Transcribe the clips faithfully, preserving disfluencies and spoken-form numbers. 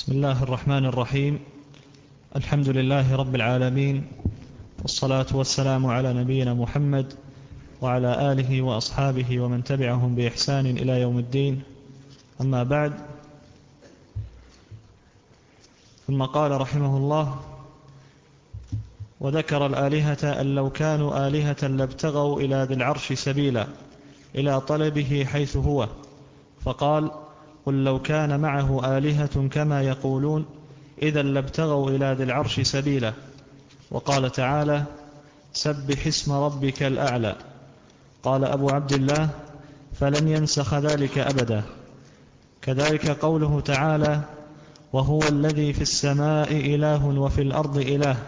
بسم الله الرحمن الرحيم. الحمد لله رب العالمين، والصلاة والسلام على نبينا محمد وعلى آله وأصحابه ومن تبعهم بإحسان إلى يوم الدين. أما بعد، ثم قال رحمه الله: وذكر الآلهة أن لو كانوا آلهة لابتغوا إلى ذي العرش سبيلا إلى طلبه حيث هو، فقال: قل لو كان معه آلهة كما يقولون إذا لابتغوا إلى ذي العرش سبيلا. وقال تعالى: سبح اسم ربك الأعلى. قال أبو عبد الله: فلن ينسخ ذلك أبدا. كذلك قوله تعالى: وهو الذي في السماء إله وفي الأرض إله.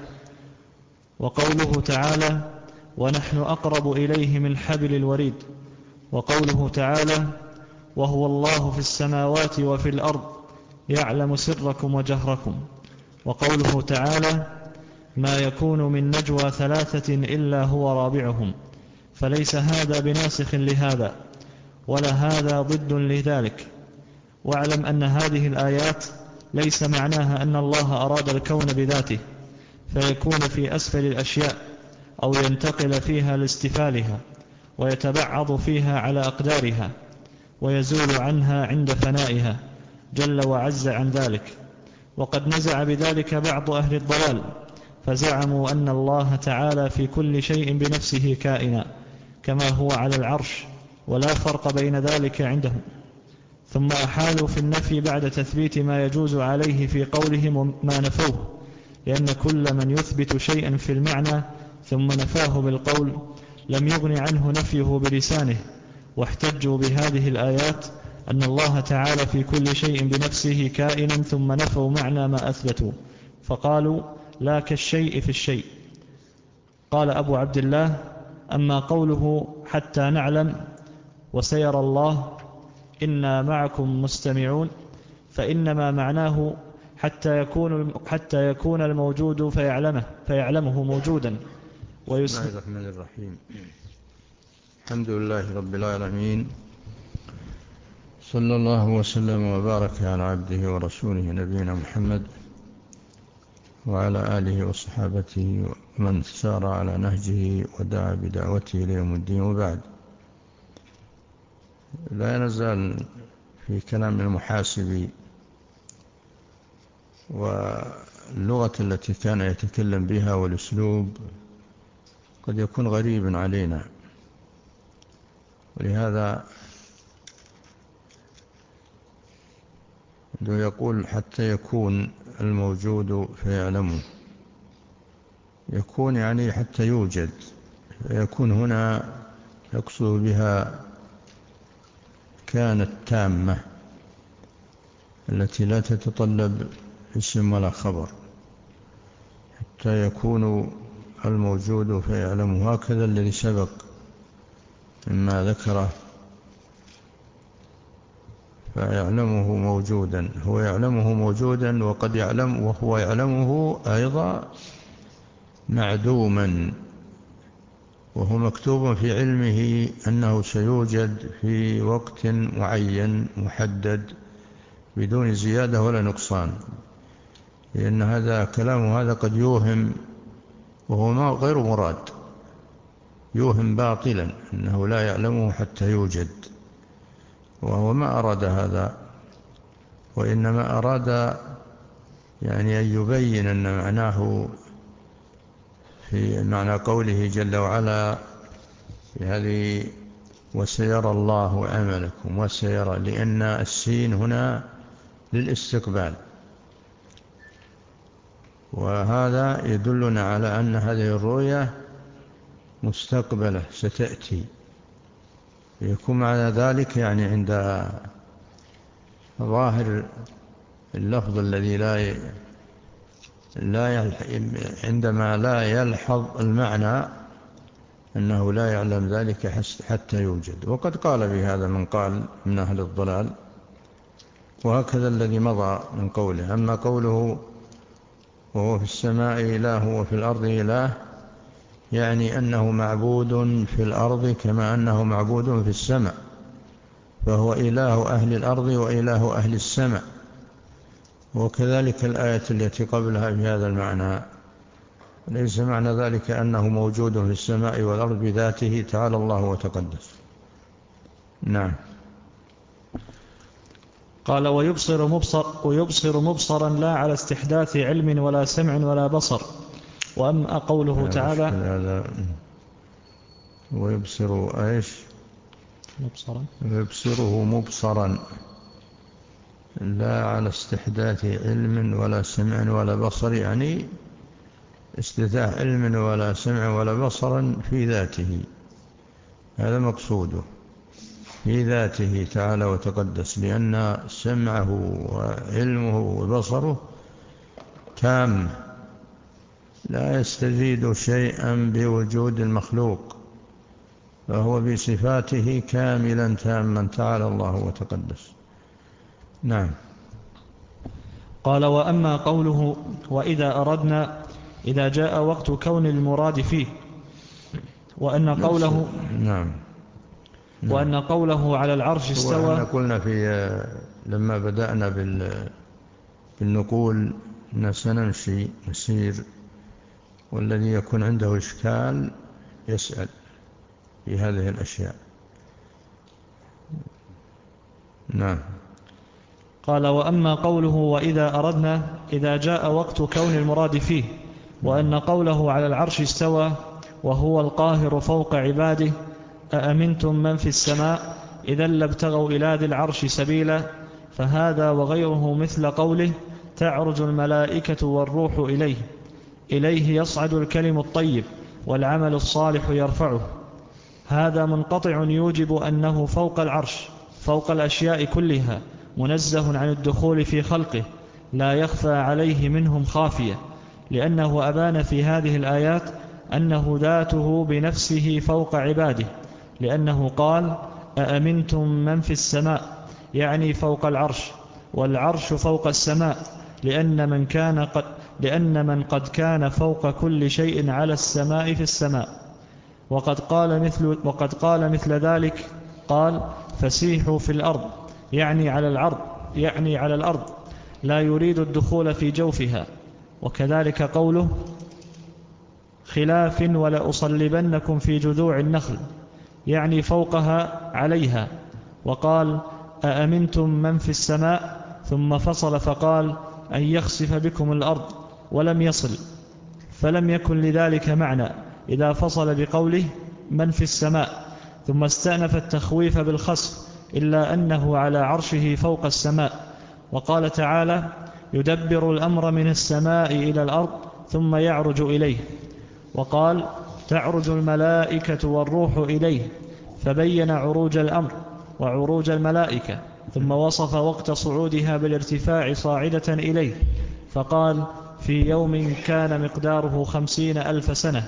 وقوله تعالى: ونحن أقرب إليه من حبل الوريد. وقوله تعالى: وهو الله في السماوات وفي الأرض يعلم سركم وجهركم. وقوله تعالى: ما يكون من نجوى ثلاثة إلا هو رابعهم. فليس هذا بناسخ لهذا، ولا هذا ضد لذلك. واعلم أن هذه الآيات ليس معناها أن الله أراد الكون بذاته فيكون في أسفل الأشياء أو ينتقل فيها لاستفالها ويتبعض فيها على أقدارها ويزول عنها عند فنائها جل وعز عن ذلك. وقد نزع بذلك بعض أهل الضلال، فزعموا أن الله تعالى في كل شيء بنفسه كائنا كما هو على العرش، ولا فرق بين ذلك عندهم. ثم أحالوا في النفي بعد تثبيت ما يجوز عليه في قولهم ما نفوه، لأن كل من يثبت شيئا في المعنى ثم نفاه بالقول لم يغن عنه نفيه بلسانه. واحتجوا بهذه الآيات أن الله تعالى في كل شيء بنفسه كائنا، ثم نفوا معنى ما أثبتوا فقالوا لا كالشيء في الشيء. قال أبو عبد الله: أما قوله حتى نعلم وسيرى الله إنا معكم مستمعون، فإنما معناه حتى يكون, حتى يكون الموجود فيعلمه, فيعلمه موجودا. بسم الله الرحمن الرحيم. الحمد لله رب العالمين، صلى الله وسلم وبارك على عبده ورسوله نبينا محمد وعلى آله وصحابته ومن سار على نهجه ودعا بدعوته ليوم الدين. وبعد، لا نزال في كلام المحاسبي واللغة التي كان يتكلم بها والأسلوب قد يكون غريب علينا، ولهذا يقول حتى يكون الموجود فيعلمه. يكون يعني حتى يوجد، يكون هنا يقصد بها كانت تامة التي لا تتطلب اسم ولا خبر. حتى يكون الموجود فيعلمه، هكذا الذي سبق مما ذكره، فيعلمه موجودا، هو يعلمه موجودا، وقد يعلم وهو يعلمه أيضا معدوما، وهو مكتوب في علمه أنه سيوجد في وقت معين محدد بدون زيادة ولا نقصان. لأن هذا كلام هذا قد يوهم، وهو ما غير مراد، يوهم باطلا أنه لا يعلمه حتى يوجد، وهو ما أراد هذا، وإنما أراد يعني أن يبين أن معناه في معنى قوله جل وعلا في هذه وسيرى الله عملكم. وسيرى لأن السين هنا للاستقبال، وهذا يدلنا على أن هذه الرؤية مستقبلة ستأتي. يكون معنى ذلك يعني عند ظاهر اللفظ الذي لا لا عندما لا يلحظ المعنى أنه لا يعلم ذلك حتى يوجد. وقد قال بهذا من قال من أهل الضلال، وهكذا الذي مضى من قوله. أما قوله وهو في السماء إله وفي الأرض إله، يعني أنه معبود في الأرض كما أنه معبود في السماء، فهو إله أهل الأرض وإله أهل السماء. وكذلك الآية التي قبلها بهذا المعنى. ليس معنى ذلك أنه موجود في السماء والأرض بذاته تعالى الله وتقدس. نعم. قال ويبصر, مبصر ويبصر مبصرا لا على استحداث علم ولا سمع ولا بصر. وأما قوله تعالى هذا ويبصر ايش مبصرا ويبصره مبصرا لا على استحداث علم ولا سمع ولا بصر، يعني استحداث علم ولا سمع ولا بصرا في ذاته، هذا مقصوده في ذاته تعالى وتقدس، لأن سمعه وعلمه وبصره تام لا يستزيد شيئا بوجود المخلوق، فهو بصفاته كاملا تاما تعالى الله وتقدس. نعم. قال وأما قوله وإذا أردنا إذا جاء وقت كون المراد فيه، وأن قوله نعم. نعم. وأن قوله على العرش استوى. وأن قلنا في لما بدأنا بالنقول أن سنمشي نسير، والذي يكون عنده إشكال يسأل في هذه الأشياء. نعم. قال وأما قوله وإذا أردنا إذا جاء وقت كون المراد فيه، وأن قوله على العرش استوى وهو القاهر فوق عباده أأمنتم من في السماء إذا لابتغوا إلى ذي العرش سبيلا، فهذا وغيره مثل قوله تعرج الملائكة والروح إليه إليه يصعد الكلم الطيب والعمل الصالح يرفعه. هذا منقطع يوجب أنه فوق العرش فوق الأشياء كلها منزه عن الدخول في خلقه لا يخفى عليه منهم خافية، لأنه أبان في هذه الآيات أنه ذاته بنفسه فوق عباده، لأنه قال أأمنتم من في السماء يعني فوق العرش، والعرش فوق السماء، لأن من كان قد لأن من قد كان فوق كل شيء على السماء في السماء. وقد قال مثل وقد قال مثل ذلك قال فسيحوا في الأرض يعني على الأرض يعني على الأرض لا يريد الدخول في جوفها. وكذلك قوله خلاف ولا أصلبنكم في جذوع النخل يعني فوقها عليها. وقال أأمنتم من في السماء ثم فصل فقال أن يخسف بكم الأرض ولم يصل، فلم يكن لذلك معنى إذا فصل بقوله من في السماء ثم استأنف التخويف بالخسف، إلا أنه على عرشه فوق السماء. وقال تعالى يدبر الأمر من السماء إلى الأرض ثم يعرج إليه. وقال تعرج الملائكة والروح إليه، فبين عروج الأمر وعروج الملائكة، ثم وصف وقت صعودها بالارتفاع صاعدة إليه، فقال في يوم كان مقداره خمسين ألف سنة،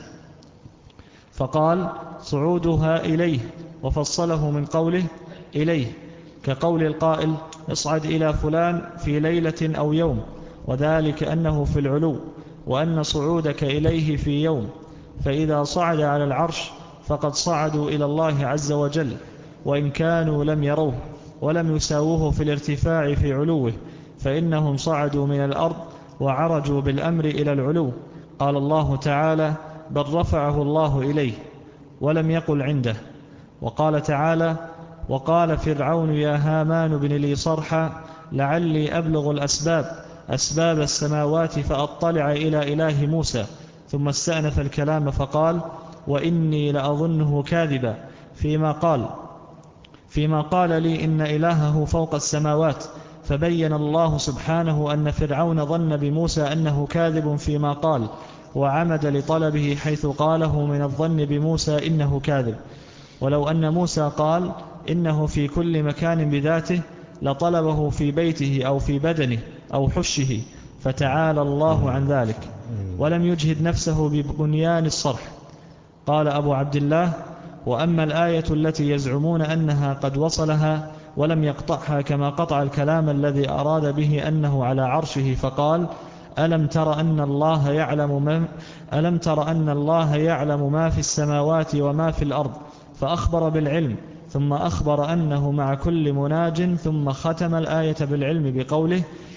فقال صعودها إليه، وفصله من قوله إليه كقول القائل اصعد إلى فلان في ليلة أو يوم، وذلك أنه في العلو، وأن صعودك إليه في يوم. فإذا صعد على العرش فقد صعدوا إلى الله عز وجل، وإن كانوا لم يروه ولم يساووه في الارتفاع في علوه، فإنهم صعدوا من الأرض وعرجوا بالأمر إلى العلو. قال الله تعالى بل رفعه الله إليه، ولم يقل عنده. وقال تعالى وقال فرعون يا هامان ابن لي صرحا لعلي أبلغ الأسباب أسباب السماوات فأطلع إلى إله موسى، ثم استأنف الكلام فقال وإني لأظنه كاذبا فيما قال فيما قال لي إن إلهه فوق السماوات. فبين الله سبحانه أن فرعون ظن بموسى أنه كاذب فيما قال، وعمد لطلبه حيث قاله من الظن بموسى إنه كاذب. ولو أن موسى قال إنه في كل مكان بذاته لطلبه في بيته أو في بدنه أو حشه، فتعالى الله عن ذلك، ولم يجهد نفسه ببنيان الصرح. قال أبو عبد الله وأما الآية التي يزعمون أنها قد وصلها ولم يقطعها كما قطع الكلام الذي أراد به أنه على عرشه، فقال ألم تر أن الله يعلم ما ألم تر أن الله يعلم ما في السماوات وما في الأرض، فأخبر بالعلم، ثم أخبر أنه مع كل مناج، ثم ختم الآية بالعلم بقوله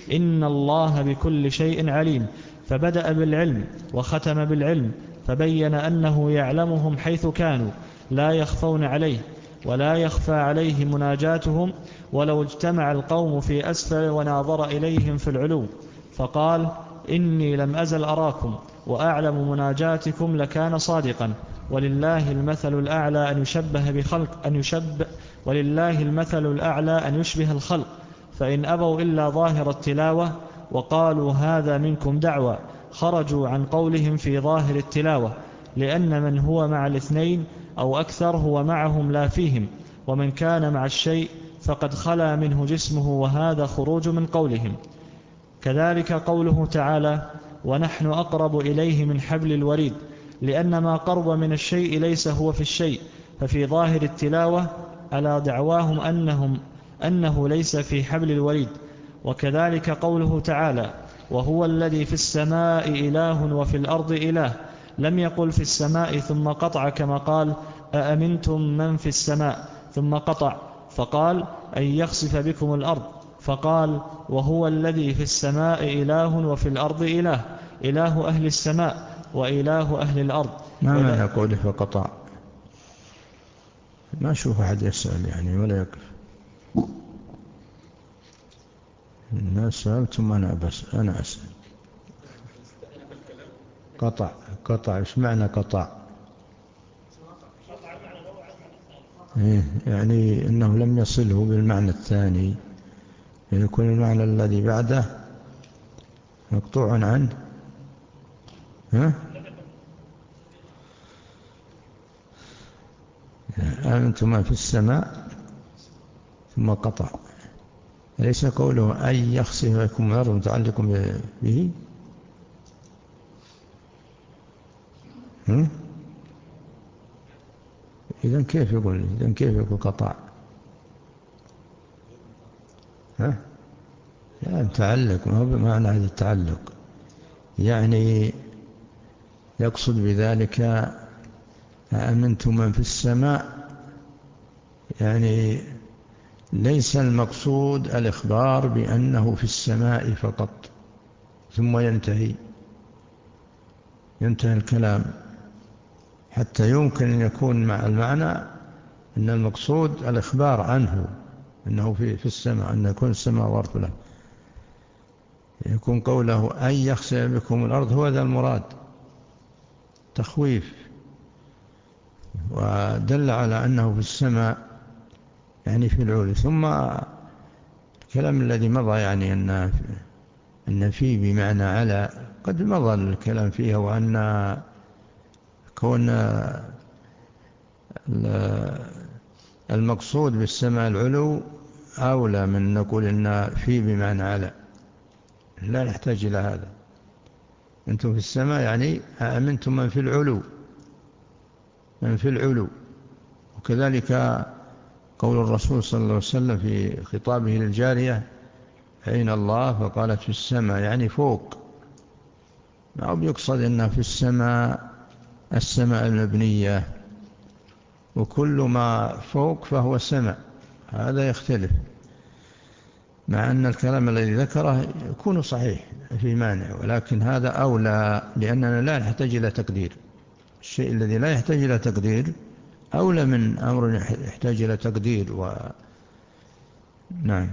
إن الله بكل شيء عليم، فبدأ بالعلم وختم بالعلم، فبين أنه يعلمهم حيث كانوا لا يخفون عليه ولا يخفى عليه مناجاتهم ولو اجتمع القوم في أسفل وناظر إليهم في العلو، فقال إني لم أزل أراكم وأعلم مناجاتكم لكان صادقا. ولله المثل الأعلى أن يشبه بخلق أن يشبه ولله المثل الأعلى أن يشبه الخلق، فإن أبوا إلا ظاهر التلاوة وقالوا هذا منكم دعوة خرجوا عن قولهم في ظاهر التلاوة، لأن من هو مع الاثنين أو أكثر هو معهم لا فيهم، ومن كان مع الشيء فقد خلا منه جسمه، وهذا خروج من قولهم. كذلك قوله تعالى ونحن أقرب إليه من حبل الوريد، لأن ما قرب من الشيء ليس هو في الشيء، ففي ظاهر التلاوة على دعواهم أنهم أنه ليس في حبل الوريد. وكذلك قوله تعالى وهو الذي في السماء إله وفي الأرض إله، لم يقل في السماء ثم قطع كما قال أأمنتم من في السماء ثم قطع، فقال أن يخسف بكم الأرض، فقال وهو الذي في السماء إله وفي الأرض إله، إله أهل السماء وإله أهل الأرض. ما معنى قوله فقطع؟ ما أشوف أحد يسأل يعني ولا يقف. الناس سألت ثم أنا بس أنا أسأل. قطع قطع إيش معنى قطع؟ إيه يعني أنه لم يصله بالمعنى الثاني، يكون المعنى الذي بعده مقطوع عنه. ها؟ أنتم ما في السماء ثم قطع، أليس قوله أن يخسف بكم الأرض متعلق به؟ إذن كيف يقول إذن كيف يقول قطع؟ ها؟ لا متعلق، ما هو بمعنى هذا التعلق، يعني يقصد بذلك أأمنتم من في السماء، يعني ليس المقصود الإخبار بأنه في السماء فقط ثم ينتهي ينتهي الكلام، حتى يمكن أن يكون مع المعنى أن المقصود الإخبار عنه أنه في في السماء، أن يكون السماء ورد له، يكون قوله أن يخسف بكم الأرض هو ذا المراد، تخويف، ودل على أنه في السماء يعني في العلو. ثم الكلام الذي مضى يعني أن أن في بمعنى على قد مضى الكلام فيها، وأن كون المقصود بالسماء العلو أولى من نقول إن في بمعنى على، لا نحتاج إلى هذا. أنتم في السماء يعني أأمنتم من في العلو، من في العلو. وكذلك قول الرسول صلى الله عليه وسلم في خطابه للجارية أين الله؟ فقالت في السماء، يعني فوق، ما هو بيقصد أنها في السماء السماء المبنية، وكل ما فوق فهو سماء، هذا يختلف، مع أن الكلام الذي ذكره يكون صحيح في مانع، ولكن هذا أولى لأننا لا نحتاج إلى تقدير. الشيء الذي لا يحتاج إلى تقدير أولى من أمر يحتاج إلى تقدير. و... نعم.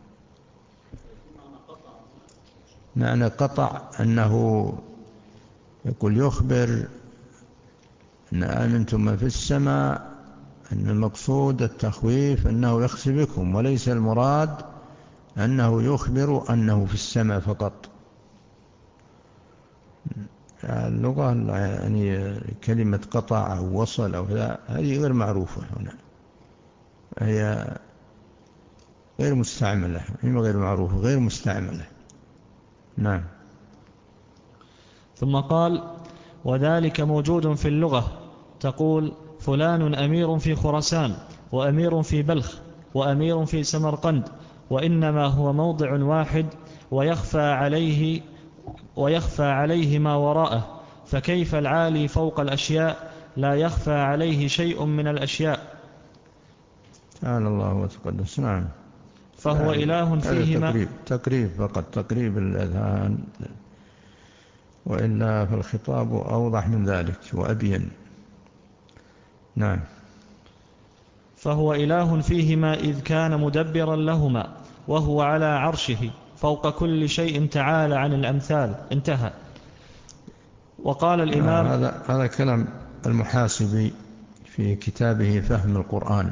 معنى قطع أنه يقول يخبر أن آمنتم ما في السماء، أن المقصود التخويف أنه يخسف بكم، وليس المراد أنه يخبر أنه في السماء فقط. اللغة يعني كلمة قطع أو وصل أو لا هذه غير معروفة هنا، هي غير مستعملة، هي غير معروفة غير مستعملة. نعم. ثم قال وذلك موجود في اللغة، تقول فلان أمير في خراسان وأمير في بلخ وأمير في سمرقند، وإنما هو موضع واحد ويخفى عليه ويخفى عليه ما وراءه، فكيف العالي فوق الأشياء لا يخفى عليه شيء من الأشياء. تعالى الله وتقدس. نعم. فهو إله فيهما. تقريب تقريب فقط، تقريب الأذهان، وإلا فالخطاب أوضح من ذلك وأبين. نعم. فهو إله فيهما إذ كان مدبرا لهما، وهو على عرشه فوق كل شيء تعالى عن الأمثال. انتهى. وقال الإمام آه هذا هذا كلام المحاسبي في كتابه فهم القرآن.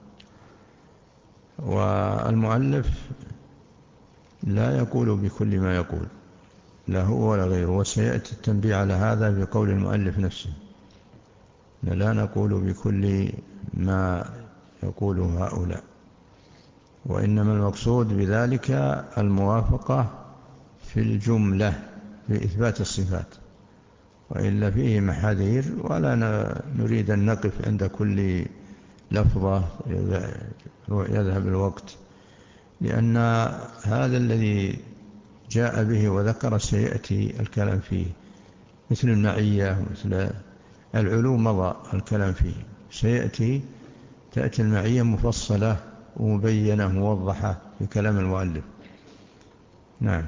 والمؤلف لا يقول بكل ما يقول، لا هو ولا غيره، وسيأتي التنبيه على هذا بقول المؤلف نفسه. لا نقول بكل ما يقوله هؤلاء، وإنما المقصود بذلك الموافقة في الجملة في إثبات الصفات، وإلا فيه محاذير، ولا نريد أن نقف عند كل لفظة يذهب الوقت، لأن هذا الذي جاء به وذكر سيأتي الكلام فيه، مثل المعية، مثل العلوم مضى الكلام فيه، سيأتي تأتي المعية مفصلة ومبينة موضحة في كلام المؤلف. نعم.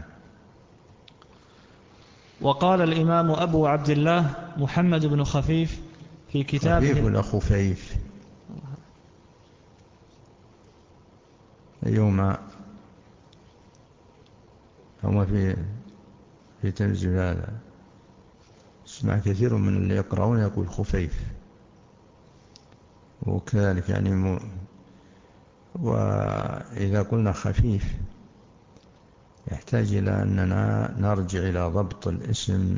وقال الإمام أبو عبد الله محمد بن خفيف في كتابه. خفيف ولا خفيف؟ أيهما؟ هما في في تنزيل هذا اسمع كثير من اللي يقرؤون يقول خفيف، وكذلك يعني م... وإذا قلنا خفيف يحتاج إلى أننا نرجع إلى ضبط الاسم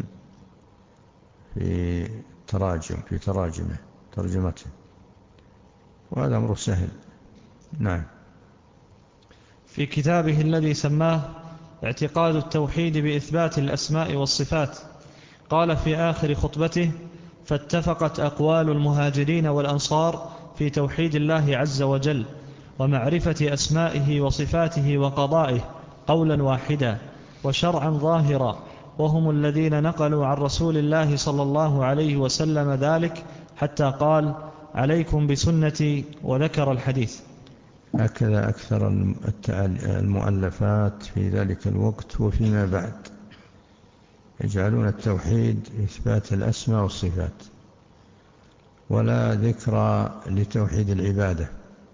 في تراجم في تراجمه ترجمته، وهذا أمر سهل. نعم. في كتابه الذي سماه اعتقاد التوحيد بإثبات الأسماء والصفات، قال في آخر خطبته: فاتفقت أقوال المهاجرين والأنصار في توحيد الله عز وجل ومعرفة أسمائه وصفاته وقضائه قولا واحدا وشرعا ظاهرا، وهم الذين نقلوا عن رسول الله صلى الله عليه وسلم ذلك حتى قال: عليكم بسنتي، وذكر الحديث. هكذا أكثر المؤلفات في ذلك الوقت وفيما بعد، يجعلون التوحيد إثبات الأسماء والصفات، ولا ذكر لتوحيد العبادة،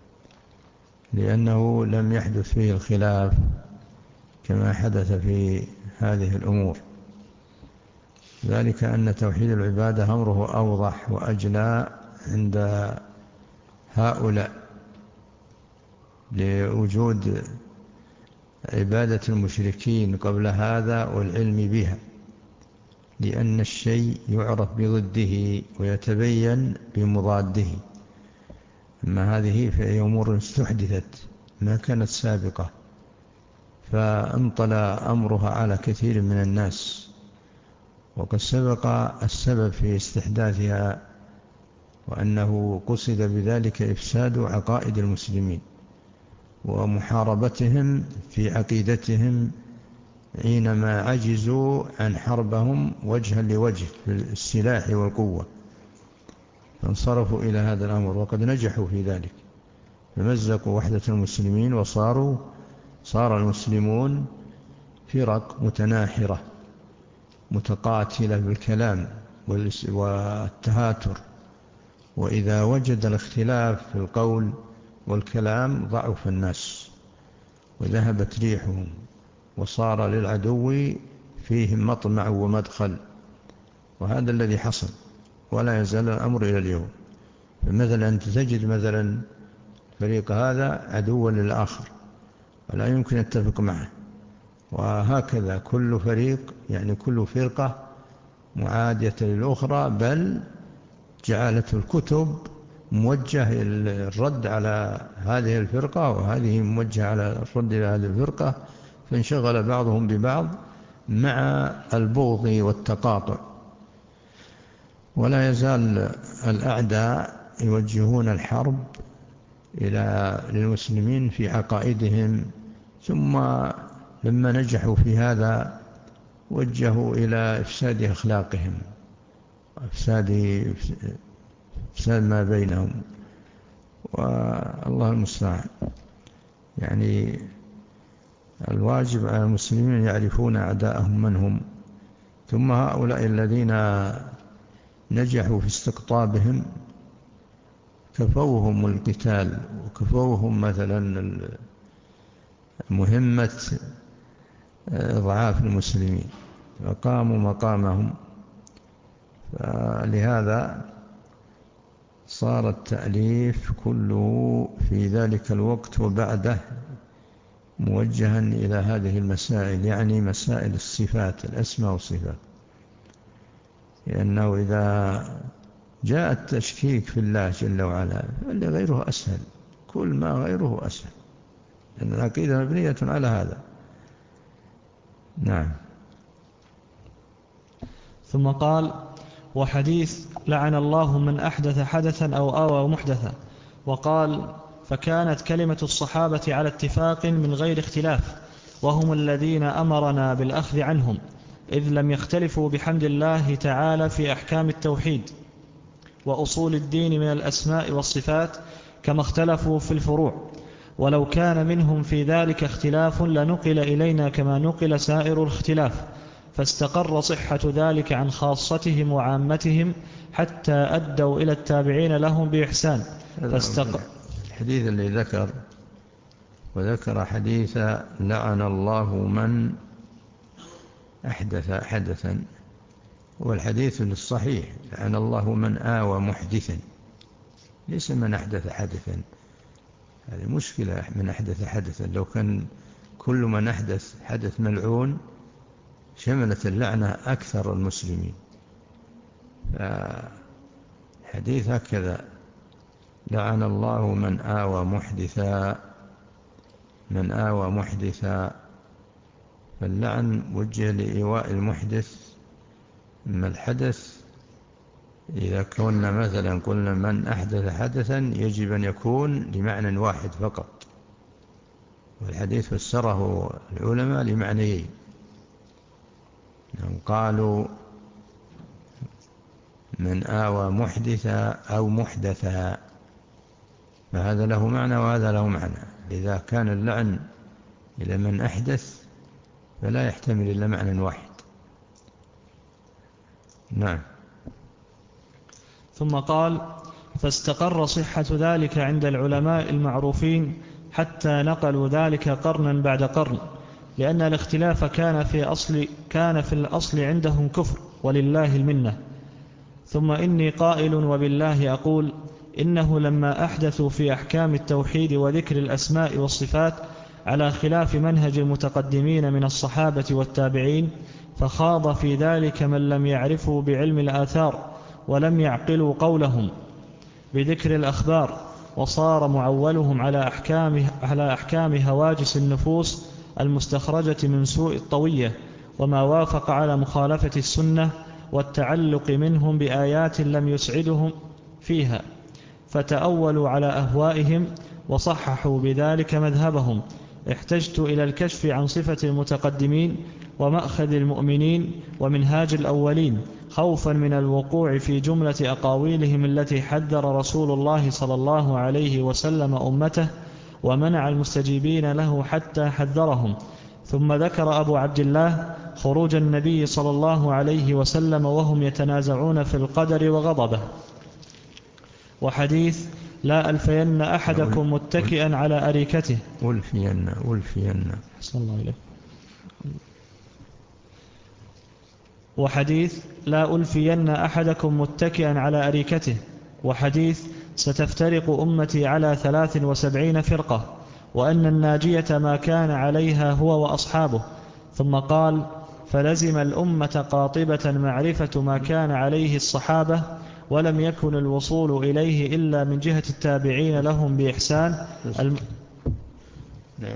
لأنه لم يحدث فيه الخلاف كما حدث في هذه الأمور، ذلك أن توحيد العبادة أمره أوضح وأجلى عند هؤلاء لوجود عبادة المشركين قبل هذا والعلم بها، لأن الشيء يعرف بضده ويتبين بمضاده. أما هذه فهي أمور استحدثت ما كانت سابقة، فانطلى أمرها على كثير من الناس، وقد سبق السبب في استحداثها، وأنه قصد بذلك إفساد عقائد المسلمين ومحاربتهم في عقيدتهم حينما عجزوا عن حربهم وجها لوجه بالسلاح والقوة، فانصرفوا إلى هذا الأمر، وقد نجحوا في ذلك، فمزقوا وحدة المسلمين، وصاروا صار المسلمون فرق متناحرة متقاتلة بالكلام والتهاتر، وإذا وجد الاختلاف في القول والكلام ضعف الناس وذهبت ريحهم، وصار للعدو فيهم مطمع ومدخل، وهذا الذي حصل ولا يزال الأمر إلى اليوم. فمثلا أنت تجد مثلا فريق هذا عدوا للآخر ولا يمكن يتفق معه، وهكذا كل فريق يعني كل فرقة معادية للأخرى، بل جعلت الكتب موجه الرد على هذه الفرقة وهذه موجهة على الرد على هذه الفرقة، فانشغل بعضهم ببعض مع البغض والتقاطع. ولا يزال الأعداء يوجهون الحرب إلى للمسلمين في عقائدهم، ثم لما نجحوا في هذا وجهوا إلى إفساد أخلاقهم وإفساد إفساد ما بينهم، والله المستعان. يعني الواجب على المسلمين يعرفون أعداءهم من هم، ثم هؤلاء الذين نجحوا في استقطابهم كفوهم القتال وكفوهم مثلا مهمة إضعاف المسلمين فقاموا مقامهم. فلهذا صار التأليف كله في ذلك الوقت وبعده موجها إلى هذه المسائل، يعني مسائل الصفات، الأسماء والصفات، لأنه إذا جاء التشكيك في الله جل وعلا فاللي غيره أسهل، كل ما غيره أسهل، لأن العقيدة مبنية على هذا. نعم. ثم قال: وحديث لعن الله من أحدث حدثا أو آوى محدثا. وقال: فكانت كلمة الصحابة على اتفاق من غير اختلاف، وهم الذين أمرنا بالأخذ عنهم، إذ لم يختلفوا بحمد الله تعالى في أحكام التوحيد وأصول الدين من الأسماء والصفات كما اختلفوا في الفروع، ولو كان منهم في ذلك اختلاف لنقل إلينا كما نقل سائر الاختلاف، فاستقر صحة ذلك عن خاصتهم وعامتهم حتى أدوا إلى التابعين لهم بإحسان. فاستقر الحديث اللي ذكر وذكر حديث لعن الله من أحدث حدثا، والحديث الصحيح لعن الله من آوى محدثا، ليس من أحدث حدثا. هذه مشكلة، من أحدث حدثا، لو كان كل من أحدث حدث ملعون شملت اللعنة أكثر المسلمين. فحديث هكذا لعن الله من آوى محدثا، من آوى محدثا، فاللعن وجه لإيواء المحدث. أما الحدث إذا كنا مثلا قلنا من أحدث حدثا يجب أن يكون لمعنى واحد فقط، والحديث فسره العلماء لمعنيين، قالوا من آوى محدثا أو محدثا، فهذا له معنى وهذا له معنى. إذا كان اللعن إلى من أحدث فلا يحتمل إلا معنى واحد. نعم. ثم قال: فاستقر صحة ذلك عند العلماء المعروفين حتى نقلوا ذلك قرنا بعد قرن، لأن الاختلاف كان في أصل كان في الأصل عندهم كفر، ولله المنة. ثم إني قائل وبالله أقول: إنه لما أحدثوا في أحكام التوحيد وذكر الأسماء والصفات على خلاف منهج المتقدمين من الصحابة والتابعين، فخاض في ذلك من لم يعرفوا بعلم الآثار ولم يعقلوا قولهم بذكر الأخبار، وصار معولهم على أحكام, على أحكام هواجس النفوس المستخرجة من سوء الطوية، وما وافق على مخالفة السنة والتعلق منهم بآيات لم يسعدهم فيها، فتأولوا على أهوائهم وصححوا بذلك مذهبهم. احتجت إلى الكشف عن صفة المتقدمين ومأخذ المؤمنين ومنهاج الأولين، خوفا من الوقوع في جملة أقاويلهم التي حذر رسول الله صلى الله عليه وسلم أمته ومنع المستجيبين له حتى حذرهم. ثم ذكر أبو عبد الله خروج النبي صلى الله عليه وسلم وهم يتنازعون في القدر وغضبه. وحديث لا ألفين أحدكم متكئا على أريكته. ألفين ألفين صلى الله عليه. وحديث لا ألفين أحدكم متكئا على أريكته. وحديث ستفترق أمتي على ثلاث وسبعين فرقة، وأن الناجية ما كان عليها هو وأصحابه. ثم قال: فلزم الأمة قاطبة معرفة ما كان عليه الصحابة، ولم يكن الوصول إليه إلا من جهة التابعين لهم بإحسان. الم... نعم.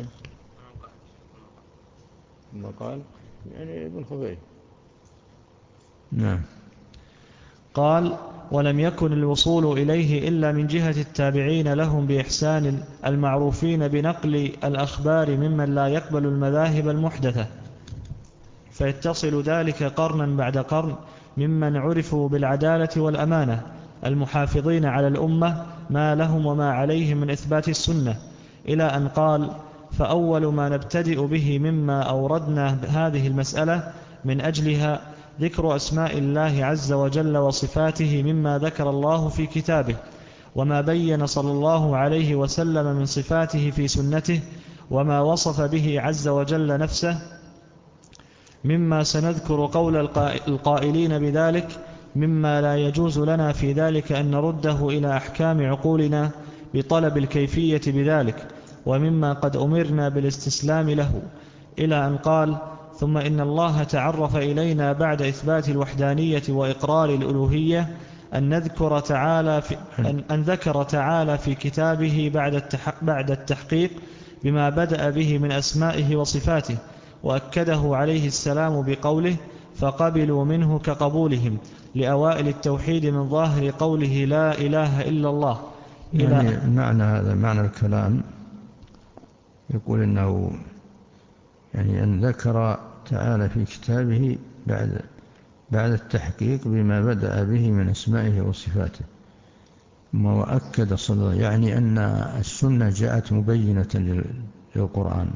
ثم قال يعني ابن خبيب. نعم. قال: ولم يكن الوصول إليه إلا من جهة التابعين لهم بإحسان المعروفين بنقل الأخبار ممن لا يقبل المذاهب المحدثة، فيتصل ذلك قرنا بعد قرن ممن عرفوا بالعدالة والأمانة المحافظين على الأمة ما لهم وما عليهم من إثبات السنة، إلى أن قال: فأول ما نبتدئ به مما أوردنا هذه المسألة من أجلها ذكر أسماء الله عز وجل وصفاته مما ذكر الله في كتابه، وما بين صلى الله عليه وسلم من صفاته في سنته، وما وصف به عز وجل نفسه، مما سنذكر قول القائلين بذلك، مما لا يجوز لنا في ذلك أن نرده إلى أحكام عقولنا بطلب الكيفية بذلك، ومما قد أمرنا بالاستسلام له، إلى أن قال: ثم إن الله تعرف إلينا بعد إثبات الوحدانية وإقرار الألوهية أن نذكر تعالى في أن, أن ذكر تعالى في كتابه بعد بعد التحقيق بما بدأ به من أسمائه وصفاته، وأكده عليه السلام بقوله: فقبلوا منه كقبولهم لأوائل التوحيد من ظاهر قوله لا إله إلا الله. يعني معنى هذا معنى الكلام يقول إنه يعني أن ذكر تعالى في كتابه بعد بعد التحقيق بما بدأ به من أسمائه وصفاته، ما وأكد صلى الله عليه وسلم يعني أن السنة جاءت مبينة للقرآن،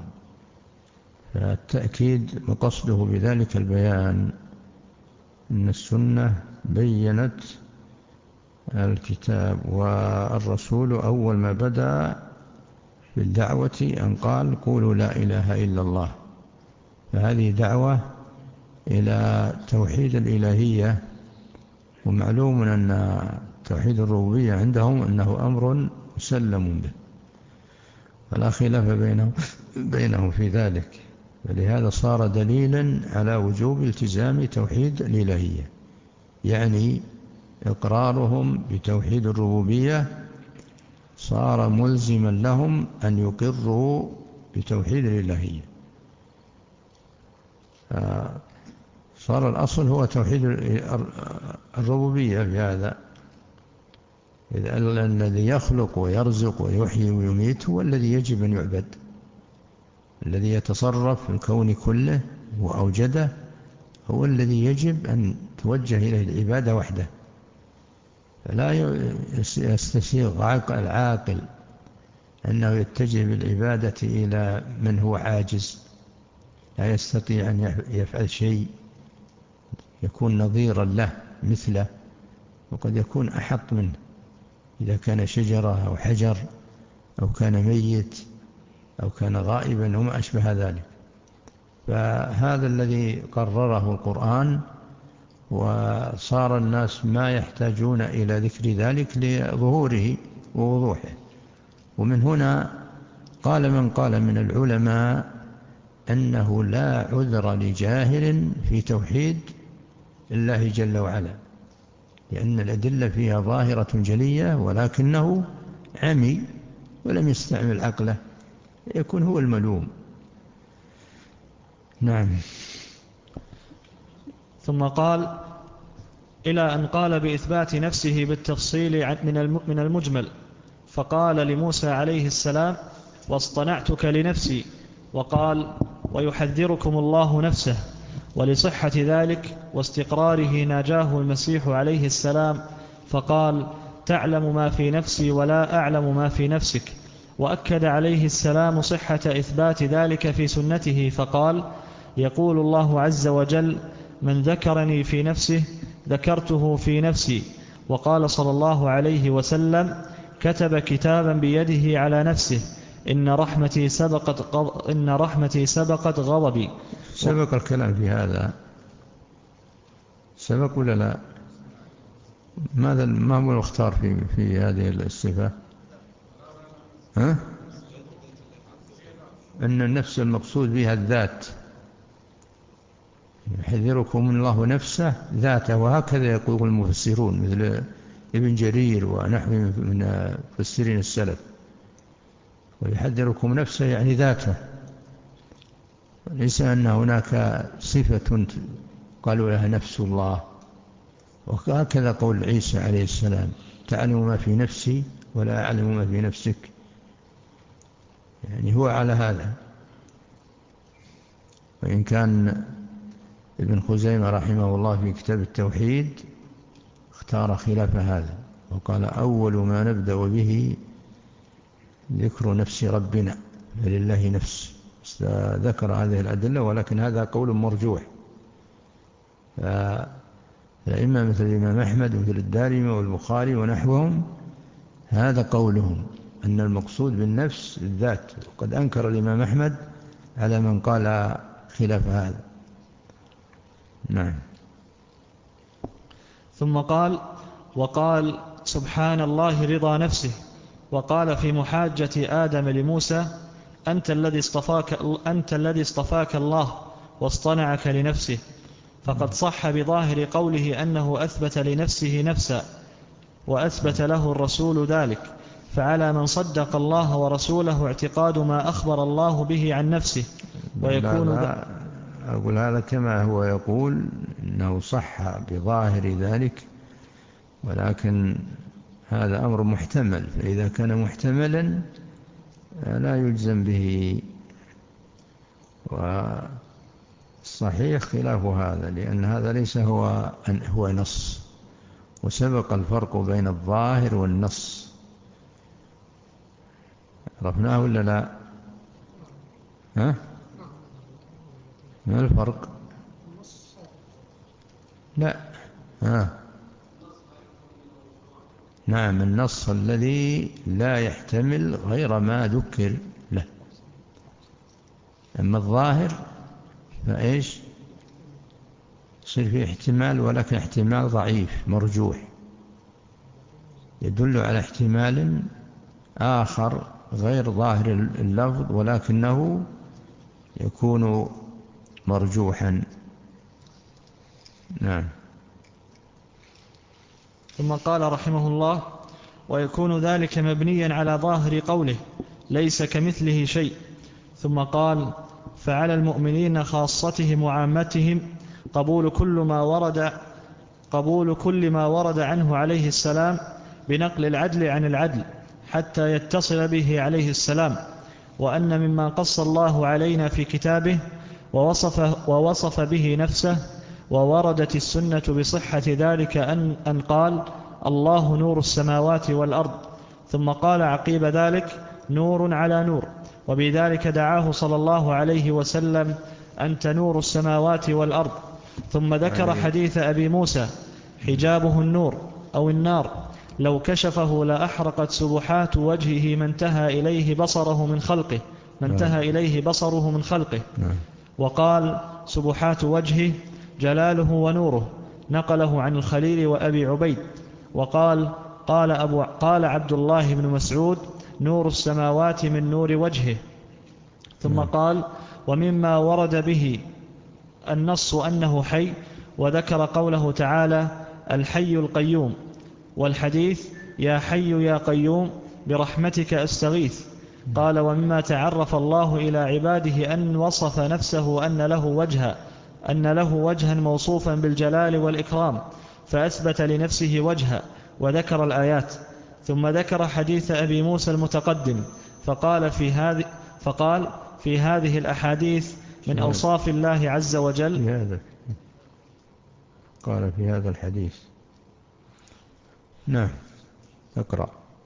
فالتأكيد وقصده بذلك البيان أن السنة بيّنت الكتاب، والرسول أول ما بدأ بالدعوة أن قال: قولوا لا إله إلا الله. فهذه دعوة إلى توحيد الإلهية، ومعلوم أن توحيد الربوبية عندهم أنه أمر مسلم به، فلا خلاف بينهم, بينهم في ذلك، ولهذا صار دليلا على وجوب التزام توحيد الإلهية، يعني إقرارهم بتوحيد الربوبية صار ملزما لهم أن يقروا بتوحيد الإلهية. صار الأصل هو توحيد الربوبية في هذا، الذي يخلق ويرزق ويحيي ويميت هو الذي يجب أن يعبد، الذي يتصرف في الكون كله وأوجده هو الذي يجب أن توجه إليه العبادة وحده. فلا يستسيغ العاقل أنه يتجه بالعبادة إلى من هو عاجز لا يستطيع أن يفعل شيء، يكون نظيرا له مثله، وقد يكون أحط منه إذا كان شجرة أو حجر أو كان ميت أو كان غائبا وما أشبه ذلك. فهذا الذي قرره القرآن، وصار الناس ما يحتاجون إلى ذكر ذلك لظهوره ووضوحه. ومن هنا قال من قال من العلماء أنه لا عذر لجاهل في توحيد الله جل وعلا، لأن الأدلة فيها ظاهرة جلية، ولكنه عمي ولم يستعمل عقله، يكون هو الملوم. نعم. ثم قال: إلى أن قال بإثبات نفسه بالتفصيل من المجمل، فقال لموسى عليه السلام: واصطنعتك لنفسي، وقال: ويحذركم الله نفسه. ولصحة ذلك واستقراره ناجاه المسيح عليه السلام فقال: تعلم ما في نفسي ولا أعلم ما في نفسك. وأكد عليه السلام صحة إثبات ذلك في سنته فقال: يقول الله عز وجل: من ذكرني في نفسه ذكرته في نفسي. وقال صلى الله عليه وسلم: كتب كتابا بيده على نفسه: إن رحمتي سبقت غض... إن رحمتي سبقت غضبي. سبق الكلام في هذا، سبق ولا لا؟ ماذا ما هو المختار في في هذه الصفة؟ ها؟ أن النفس المقصود بها الذات، يحذركم الله نفسه ذاته، وهكذا يقول المفسرون مثل ابن جرير ونحو من مفسرين السلف. ويحذركم نفسه يعني ذاته، ليس أن هناك صفة قالوا لها نفس الله. وهكذا قول عيسى عليه السلام: تعلم ما في نفسي ولا أعلم ما في نفسك، يعني هو على هذا. وإن كان ابن خزيمة رحمه الله في كتاب التوحيد اختار خلاف هذا، وقال: أول ما نبدأ به ذكر نفس ربنا، لله نفس. ذكر هذه الأدلة، ولكن هذا قول مرجوح. فالأئمة مثل الإمام أحمد ومثل الدارمي والبخاري ونحوهم هذا قولهم أن المقصود بالنفس الذات. وقد أنكر الإمام أحمد على من قال خلاف هذا. نعم. ثم قال: وقال سبحان الله رضا نفسه. وقال في محاجة آدم لموسى: أنت الذي اصطفاك, أنت الذي اصطفاك الله واصطنعك لنفسه. فقد صح بظاهر قوله أنه أثبت لنفسه نفسا، وأثبت له الرسول ذلك. فعلى من صدق الله ورسوله اعتقاد ما أخبر الله به عن نفسه. ويكون هذا أقول هذا كما هو يقول أنه صح بظاهر ذلك، ولكن هذا أمر محتمل، فإذا كان محتملا لا يلزم به. والصحيح خلاف هذا، لأن هذا ليس هو هو نص، وسبق الفرق بين الظاهر والنص. عرفناه ولا لا؟ ها؟ ما الفرق؟ لا. ها. نعم، النص الذي لا يحتمل غير ما ذكر له. أما الظاهر فإيش؟ يصير فيه احتمال، ولكن احتمال ضعيف مرجوح، يدل على احتمال آخر غير ظاهر اللفظ، ولكنه يكون مرجوحا. نعم. ثم قال رحمه الله: ويكون ذلك مبنيا على ظاهر قوله ليس كمثله شيء. ثم قال: فعلى المؤمنين خاصتهم وعامتهم قبول كل ما ورد قبول كل ما ورد عنه عليه السلام بنقل العدل عن العدل حتى يتصل به عليه السلام. وأن مما قص الله علينا في كتابه ووصف, ووصف به نفسه ووردت السنة بصحة ذلك أن, أن قال: الله نور السماوات والأرض. ثم قال عقيب ذلك: نور على نور. وبذلك دعاه صلى الله عليه وسلم: أنت نور السماوات والأرض. ثم ذكر حديث أبي موسى: حجابه النور أو النار، لو كشفه لأحرقت سبحات وجهه ما انتهى إليه بصره من خلقه ما انتهى إليه بصره من خلقه. وقال: سبحات وجهه جلاله ونوره، نقله عن الخليل وأبي عبيد. وقال قال, أبو قال عبد الله بن مسعود: نور السماوات من نور وجهه. ثم قال: ومما ورد به النص أنه حي، وذكر قوله تعالى: الحي القيوم. والحديث: يا حي يا قيوم برحمتك أستغيث. قال: ومما تعرف الله إلى عباده أن وصف نفسه أن له وجها أن له وجها موصوفا بالجلال والإكرام، فأثبت لنفسه وجها، وذكر الآيات. ثم ذكر حديث أبي موسى المتقدم، فقال في هذه فقال في هذه الأحاديث من أوصاف الله عز وجل. في هذا قال في هذا الحديث. نعم، اقرأ.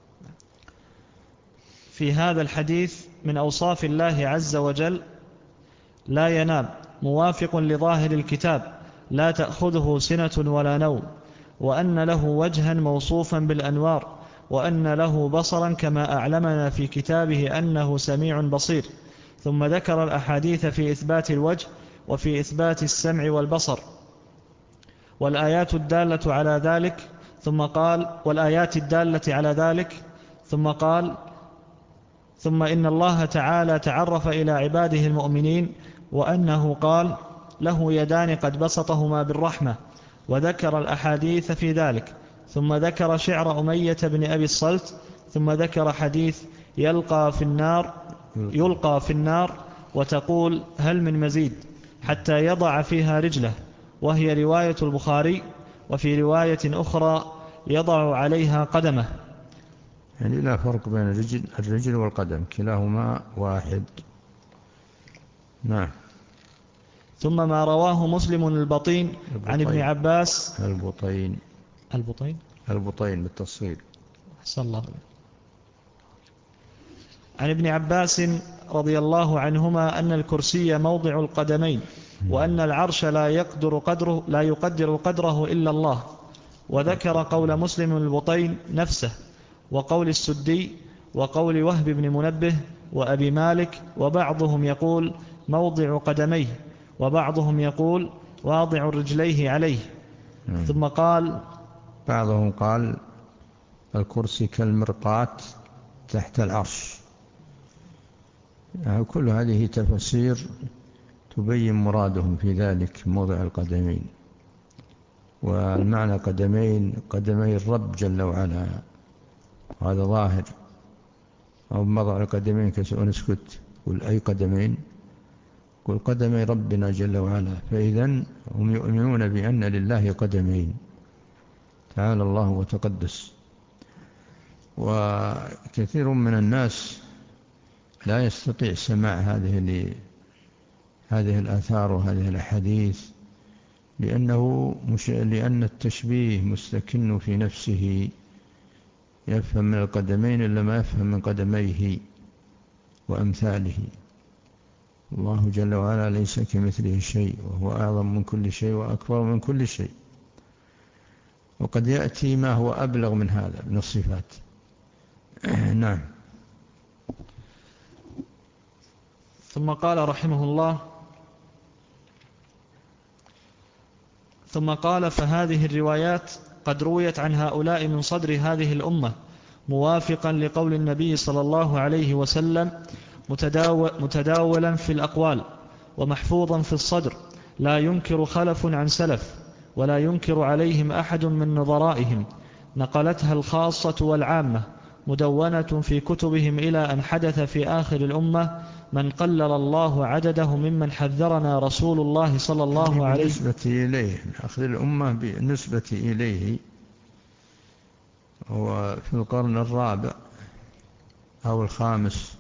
في هذا الحديث من أوصاف الله عز وجل: لا ينام، موافق لظاهر الكتاب، لا تأخذه سنة ولا نوم. وأن له وجها موصوفا بالأنوار، وأن له بصرا كما أعلمنا في كتابه أنه سميع بصير. ثم ذكر الأحاديث في إثبات الوجه وفي إثبات السمع والبصر والآيات الدالة على ذلك. ثم قال: والآيات الدالة على ذلك. ثم قال: ثم إن الله تعالى تعرف إلى عباده المؤمنين وأنه قال: له يدان قد بسطهما بالرحمة. وذكر الأحاديث في ذلك. ثم ذكر شعر أمية بن أبي الصلت. ثم ذكر حديث: يلقى في النار يلقى في النار وتقول هل من مزيد، حتى يضع فيها رجله، وهي رواية البخاري. وفي رواية أخرى: يضع عليها قدمه. يعني لا فرق بين الرجل, الرجل والقدم، كلاهما واحد. نعم. ثم ما رواه مسلم البطين عن ابن عباس. البطين البطين البطين بالتصوير. أحسن الله. عن ابن عباس رضي الله عنهما أن الكرسي موضع القدمين، وأن العرش لا يقدر قدره, لا يقدر قدره إلا الله. وذكر قول مسلم البطين نفسه، وقول السدي، وقول وهب بن منبه وأبي مالك، وبعضهم يقول موضع قدميه، وبعضهم يقول واضع رجليه عليه. ثم قال بعضهم قال الكرسي كالمرقاة تحت العرش. يعني كل هذه تفسير تبين مرادهم في ذلك موضع القدمين، والمعنى قدمين قدمي الرب جل وعلا، هذا ظاهر. أو موضع القدمين كسؤال اسكت، قل أي قدمين؟ قل قدمي ربنا جل وعلا. فإذن هم يؤمنون بأن لله قدمين، تعالى الله وتقدس. وكثير من الناس لا يستطيع سماع هذه هذه الآثار وهذه الأحاديث، لأنه مش لأن التشبيه مستكن في نفسه، يفهم من القدمين إلا ما يفهم من قدميه وأمثاله. الله جل وعلا ليس كمثله شيء، وهو أعظم من كل شيء وأكبر من كل شيء. وقد يأتي ما هو أبلغ من هذا من الصفات. نعم. ثم قال رحمه الله ثم قال فهذه الروايات قد رويت عن هؤلاء من صدر هذه الأمة، موافقا لقول النبي صلى الله عليه وسلم، متداول متداولا في الأقوال، ومحفوظا في الصدر، لا ينكر خلف عن سلف، ولا ينكر عليهم أحد من نظرائهم، نقلتها الخاصة والعامة، مدونة في كتبهم إلى أن حدث في آخر الأمة من قلل الله عدده ممن حذرنا رسول الله صلى الله عليه وسلم. بالنسبة إليه، آخر الأمة بالنسبة إليه هو في القرن الرابع أو الخامس،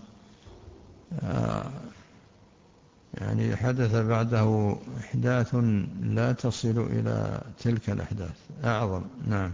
يعني حدث بعده أحداث لا تصل إلى تلك الأحداث، أعظم. نعم.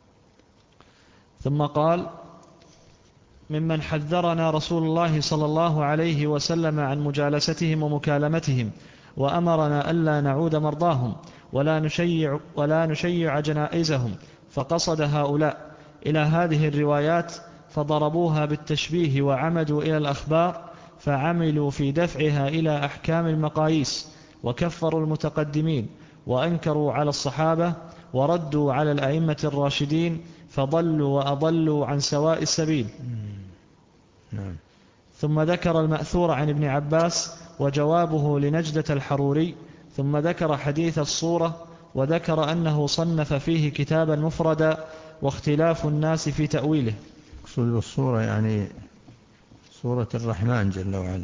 ثم قال ممن حذرنا رسول الله صلى الله عليه وسلم عن مجالستهم ومكالمتهم، وأمرنا ألا نعود مرضاهم ولا نشيع, ولا نشيع جنائزهم، فقصد هؤلاء إلى هذه الروايات فضربوها بالتشبيه، وعمدوا إلى الأخبار فعملوا في دفعها إلى أحكام المقاييس، وكفروا المتقدمين، وأنكروا على الصحابة، وردوا على الأئمة الراشدين، فضلوا وأضلوا عن سواء السبيل. نعم. ثم ذكر المأثور عن ابن عباس وجوابه لنجدة الحروري، ثم ذكر حديث الصورة، وذكر أنه صنف فيه كتابا مفردا، واختلاف الناس في تأويله. أقصد بالصورة يعني صورة الرحمن جل وعلا،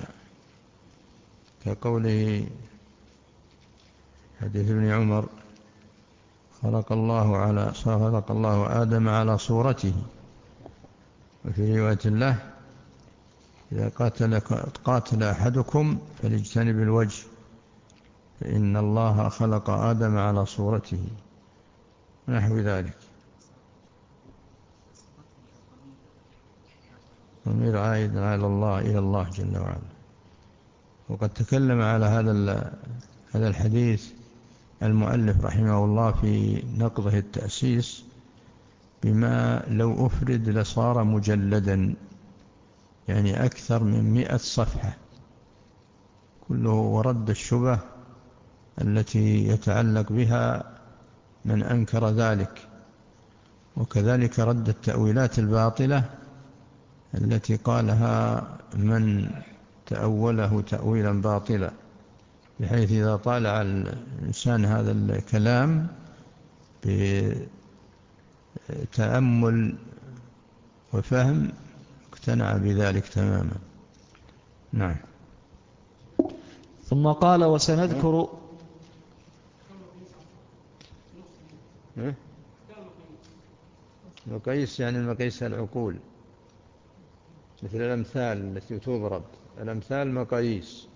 كقوله حديث ابن عمر خلق الله على خلق الله آدم على صورته. وفي رواية الله إذا قاتل, قاتل أحدكم فليجتنب الوجه، فإن الله خلق آدم على صورته، نحو ذلك. ضمير عائد على الله إلى الله جل وعلا. وقد تكلم على هذا هذا الحديث المؤلف رحمه الله في نقضه التأسيس بما لو أفرد لصار مجلدا، يعني أكثر من مئة صفحة، كله ورد الشبه التي يتعلق بها من أنكر ذلك، وكذلك رد التأويلات الباطلة التي قالها من تأوله تأويلا باطلا، بحيث إذا طالع الإنسان هذا الكلام بتأمل وفهم اقتنع بذلك تماما. نعم. ثم قال وسنذكر مقيس يعني المقيس العقول، مثل الأمثال التي تضرب، الأمثال مقاييس.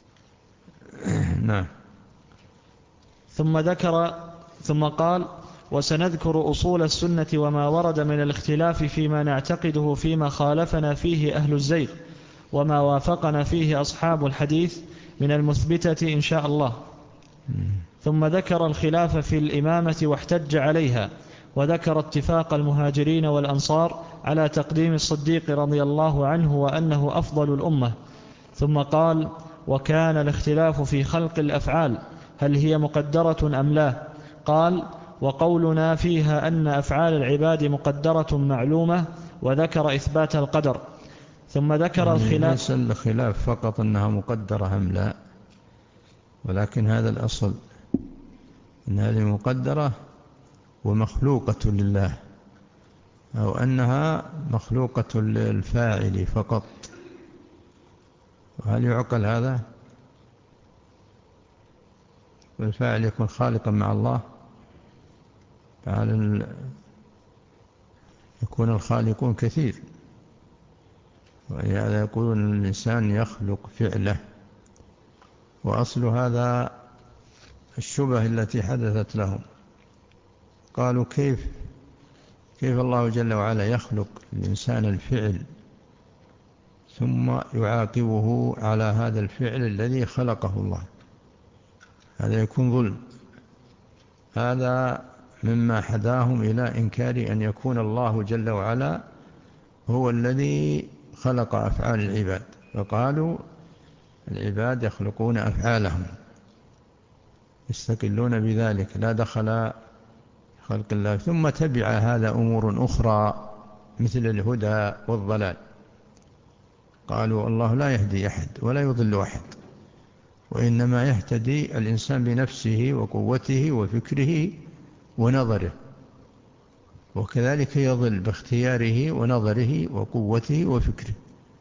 نعم. ثم ذكر ثم قال وسنذكر أصول السنة وما ورد من الاختلاف فيما نعتقده فيما خالفنا فيه أهل الزيغ وما وافقنا فيه أصحاب الحديث من المثبتة إن شاء الله. ثم ذكر الخلاف في الإمامة واحتج عليها، وذكر اتفاق المهاجرين والأنصار على تقديم الصديق رضي الله عنه وأنه أفضل الأمة. ثم قال: وكان الاختلاف في خلق الأفعال هل هي مقدرة أم لا؟ قال: وقولنا فيها أن أفعال العباد مقدرة معلومة، وذكر إثبات القدر. ثم ذكر يعني الخلاف ليس الخلاف فقط أنها مقدرة أم لا، ولكن هذا الأصل أن هذه مقدرة ومخلوقة لله، أو أنها مخلوقة للفاعل فقط. وهل يعقل هذا؟ والفاعل يكون خالقا مع الله، فعلى يكون الخالقون كثير، ولهذا يقولون الإنسان يخلق فعله. وأصل هذا الشبه التي حدثت لهم، قالوا كيف كيف الله جل وعلا يخلق الإنسان الفعل ثم يعاقبه على هذا الفعل الذي خلقه الله؟ هذا يكون ظلم. هذا مما حداهم إلى إنكار أن يكون الله جل وعلا هو الذي خلق أفعال العباد، فقالوا العباد يخلقون أفعالهم، يستقلون بذلك، لا دخل خلق الله. ثم تبع هذا أمور أخرى مثل الهدى والضلال، قالوا الله لا يهدي أحد ولا يضل أحد، وإنما يهتدي الإنسان بنفسه وقوته وفكره ونظره، وكذلك يضل باختياره ونظره وقوته وفكره.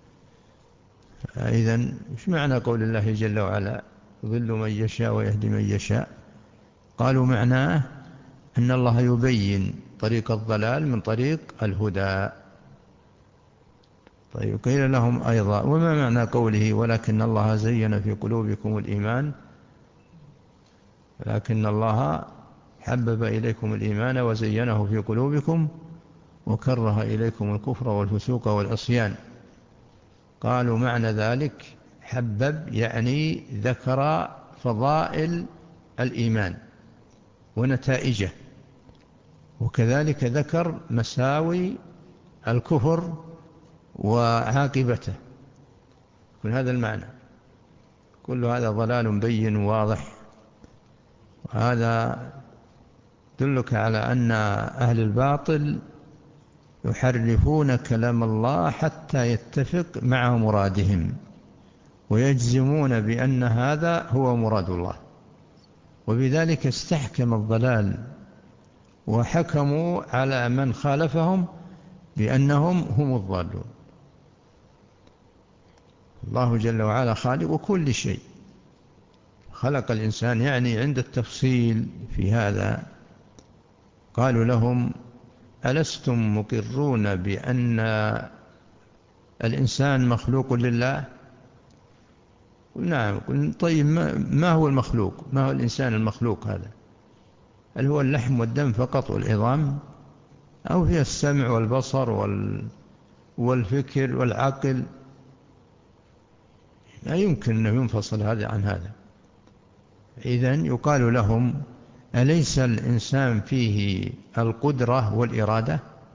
إذن إيش معنى قول الله جل وعلا يضل من يشاء ويهدي من يشاء؟ قالوا معناه أن الله يبين طريق الضلال من طريق الهدى. طيب، قيل لهم أيضا: وما معنى قوله ولكن الله زين في قلوبكم الإيمان؟ لكن الله حبب إليكم الإيمان وزينه في قلوبكم وكره إليكم الكفر والفسوق والعصيان. قالوا معنى ذلك حبب يعني ذكر فضائل الإيمان ونتائجه، وكذلك ذكر مساوي الكفر وعاقبته. كل هذا المعنى، كل هذا ضلال بين واضح. وهذا يدلك على أن أهل الباطل يحرفون كلام الله حتى يتفق مع مرادهم، ويجزمون بأن هذا هو مراد الله، وبذلك استحكم الضلال، وحكموا على من خالفهم بأنهم هم الضالون. الله جل وعلا خالق كل شيء، خلق الإنسان. يعني عند التفصيل في هذا قالوا لهم: ألستم مقرون بأن الإنسان مخلوق لله؟ نعم. طيب، ما هو المخلوق؟ ما هو الإنسان المخلوق هذا؟ هل هو اللحم والدم فقط والعظام، أو هي السمع والبصر والفكر والعقل؟ لا يمكن أن ينفصل هذا عن هذا. إذن يقال لهم: أليس الإنسان فيه القدرة والإرادة؟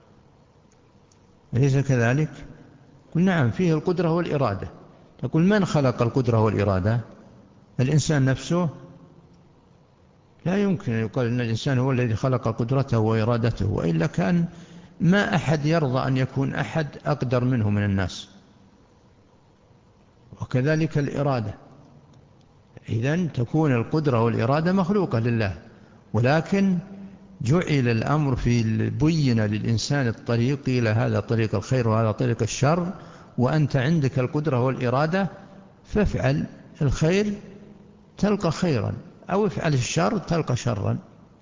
أليس كذلك؟ قل نعم، فيه القدرة والإرادة. تقول: من خلق القدرة والإرادة؟ الإنسان نفسه؟ لا يمكن أن يقال أن الإنسان هو الذي خلق قدرته وإرادته، وإلا كان ما أحد يرضى أن يكون أحد أقدر منه من الناس. وكذلك الإرادة. إذن تكون القدرة والإرادة مخلوقة لله، ولكن جعل الأمر في بين للإنسان الطريق، إلى هذا طريق الخير وهذا طريق الشر، وأنت عندك القدرة والإرادة، فافعل الخير تلقى خيرا، أو افعل الشر تلقى شرا.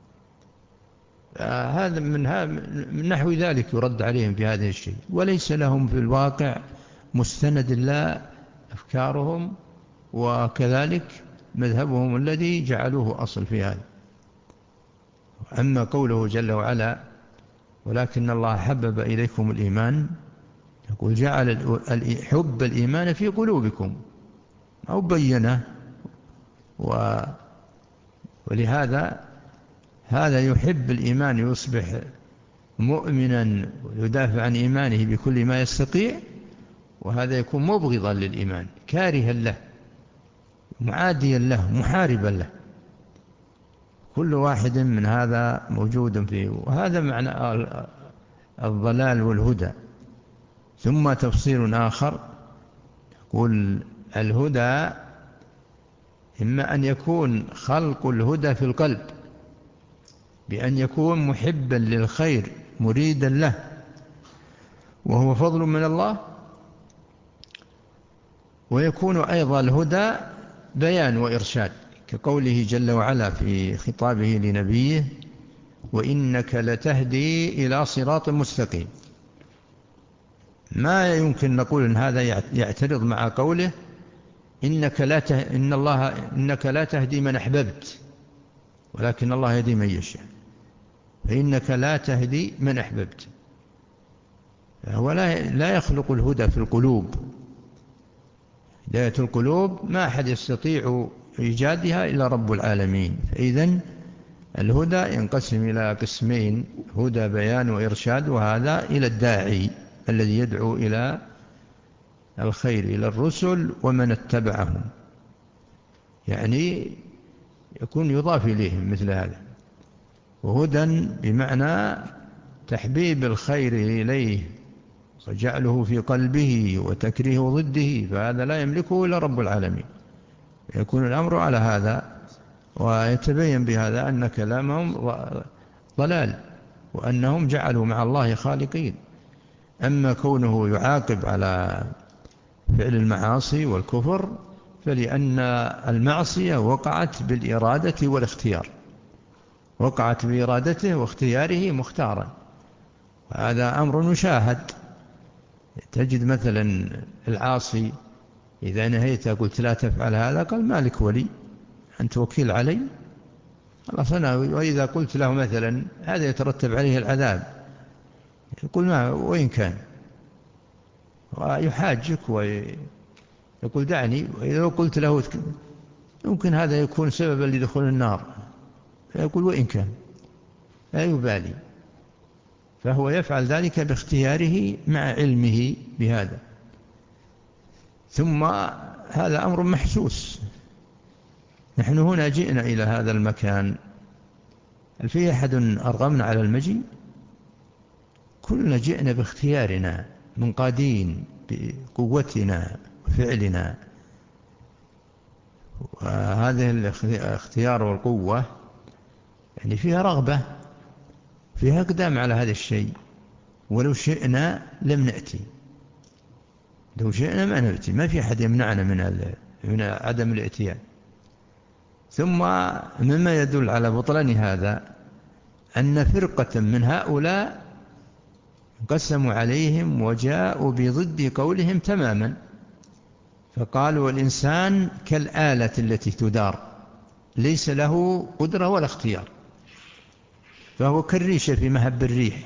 هذا من نحو ذلك يرد عليهم في هذا الشيء، وليس لهم في الواقع مستند لا أفكارهم، وكذلك مذهبهم الذي جعلوه أصل في هذا. أما قوله جل وعلا ولكن الله حبب إليكم الإيمان، يقول جعل حب الإيمان في قلوبكم أو بينه، ولهذا هذا يحب الإيمان يصبح مؤمنا ويدافع عن إيمانه بكل ما يستطيع، وهذا يكون مبغضا للإيمان كارها له معاديا له محاربا له. كل واحد من هذا موجود فيه، وهذا معنى الضلال والهدى. ثم تفصيل آخر يقول الهدى إما أن يكون خلق الهدى في القلب بأن يكون محبا للخير مريدا له وهو فضل من الله، ويكون أيضا الهدى بيان وإرشاد كقوله جل وعلا في خطابه لنبيه وإنك لتهدي إلى صراط مستقيم. ما يمكن نقول إن هذا يعترض مع قوله إنك لا ته... إن الله إنك لا تهدي من أحببت ولكن الله يهدي من يشاء، فإنك لا تهدي من أحببت. فهو لا لا يخلق الهدى في القلوب. هداية القلوب ما أحد يستطيع إيجادها إلا رب العالمين. فإذن الهدى ينقسم إلى قسمين: هدى بيان وإرشاد، وهذا إلى الداعي الذي يدعو إلى الخير إلى الرسل ومن اتبعهم، يعني يكون يضاف إليهم مثل هذا. وهدى بمعنى تحبيب الخير إليه وجعله في قلبه وتكريه ضده، فهذا لا يملكه إلا رب العالمين. يكون الأمر على هذا، ويتبين بهذا أن كلامهم ضلال وأنهم جعلوا مع الله خالقين. أما كونه يعاقب على فعل المعاصي والكفر فلأن المعصية وقعت بالإرادة والاختيار، وقعت بإرادته واختياره مختارا، وهذا أمر مشاهد. تجد مثلا العاصي إذا نهيت قلت لا تفعل هذا قال مالك ولي أنت وكيل علي خلاص أنا، وإذا قلت له مثلا هذا يترتب عليه العذاب يقول ما وين كان، ويحاجك ويقول دعني. وإذا قلت له يمكن هذا يكون سببا لدخول النار فيقول وإن كان، لا يبالي. فهو يفعل ذلك باختياره مع علمه بهذا. ثم هذا أمر محسوس. نحن هنا جئنا إلى هذا المكان، هل فيه أحد أرغمنا على المجيء؟ كلنا جئنا باختيارنا منقادين بقوتنا وفعلنا، وهذه الاختيار والقوة يعني فيها رغبة، فيها اقدام على هذا الشيء. ولو شئنا لم نأتي، لو شئنا ما نأتي، ما في أحد يمنعنا من من عدم الاتيان. ثم مما يدل على بطلان هذا أن فرقة من هؤلاء قسموا عليهم وجاءوا بضد قولهم تماما، فقالوا الإنسان كالآلة التي تدار ليس له قدرة ولا اختيار، فهو كالريشة في مهب الريح،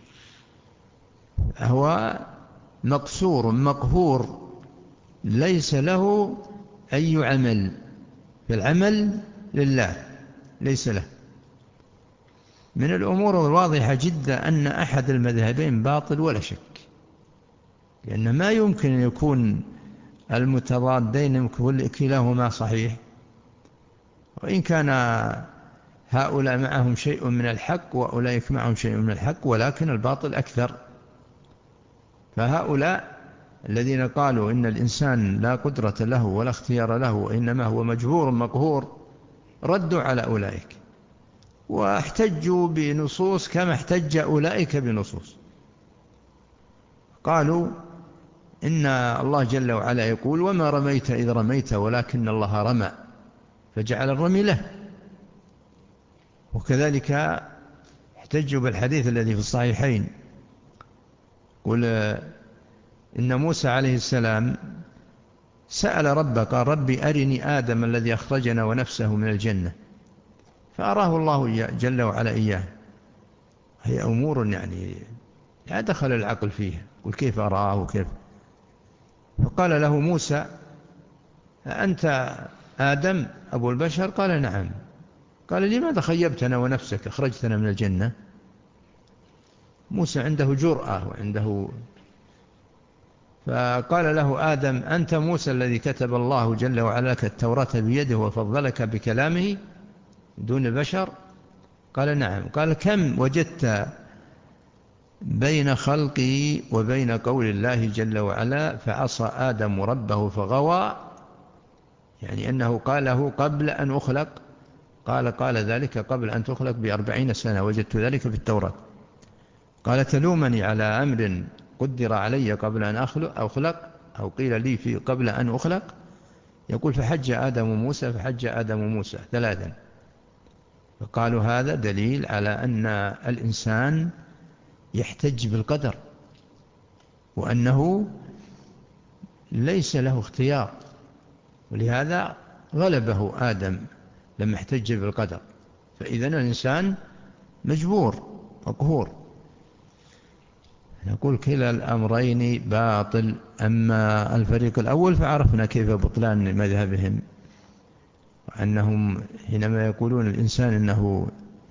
هو مقصور مقهور ليس له أي عمل، فالعمل لله ليس له. من الأمور الواضحة جدا أن أحد المذهبين باطل ولا شك، لأن ما يمكن أن يكون المتضادين كلاهما صحيح، وإن كان هؤلاء معهم شيء من الحق وأولئك معهم شيء من الحق، ولكن الباطل أكثر. فهؤلاء الذين قالوا إن الإنسان لا قدرة له ولا اختيار له وإنما هو مجبور مقهور ردوا على أولئك واحتجوا بنصوص كما احتج أولئك بنصوص. قالوا إن الله جل وعلا يقول وما رميت إذ رميت ولكن الله رمى فجعل الرمي له. وكذلك احتجوا بالحديث الذي في الصحيحين قل إن موسى عليه السلام سأل ربه قال ربي أرني آدم الذي أخرجنا ونفسه من الجنة، فأراه الله جل وعلا إياه. هي أمور يعني لا دخل العقل فيها، قل كيف أراه وكيف. فقال له موسى: أنت آدم أبو البشر؟ قال: نعم. قال: لماذا خيبتنا ونفسك، أخرجتنا من الجنة؟ موسى عنده جرأة وعنده. فقال له آدم: أنت موسى الذي كتب الله جل وعلا لك التوراة بيده وفضلك بكلامه دون البشر؟ قال: نعم. قال: كم وجدت بين خلقي وبين قول الله جل وعلا فعصى آدم ربه فغوى، يعني أنه قاله قبل أن أخلق. قال: قال ذلك قبل أن تخلق بأربعين سنة، وجدت ذلك في التوراة. قال: تلومني على أمر قدر علي قبل أن أخلق، أو قيل لي في قبل أن أخلق. يقول: فحج آدم موسى فحج آدم موسى ثلاثا. فقالوا: هذا دليل على أن الإنسان يحتج بالقدر، وأنه ليس له اختيار، ولهذا غلبه آدم لما احتج بالقدر. فإذن الإنسان مجبور مقهور. نقول كلا الأمرين باطل. أما الفريق الأول فعرفنا كيف بطلان مذهبهم، وأنهم حينما يقولون الإنسان إنه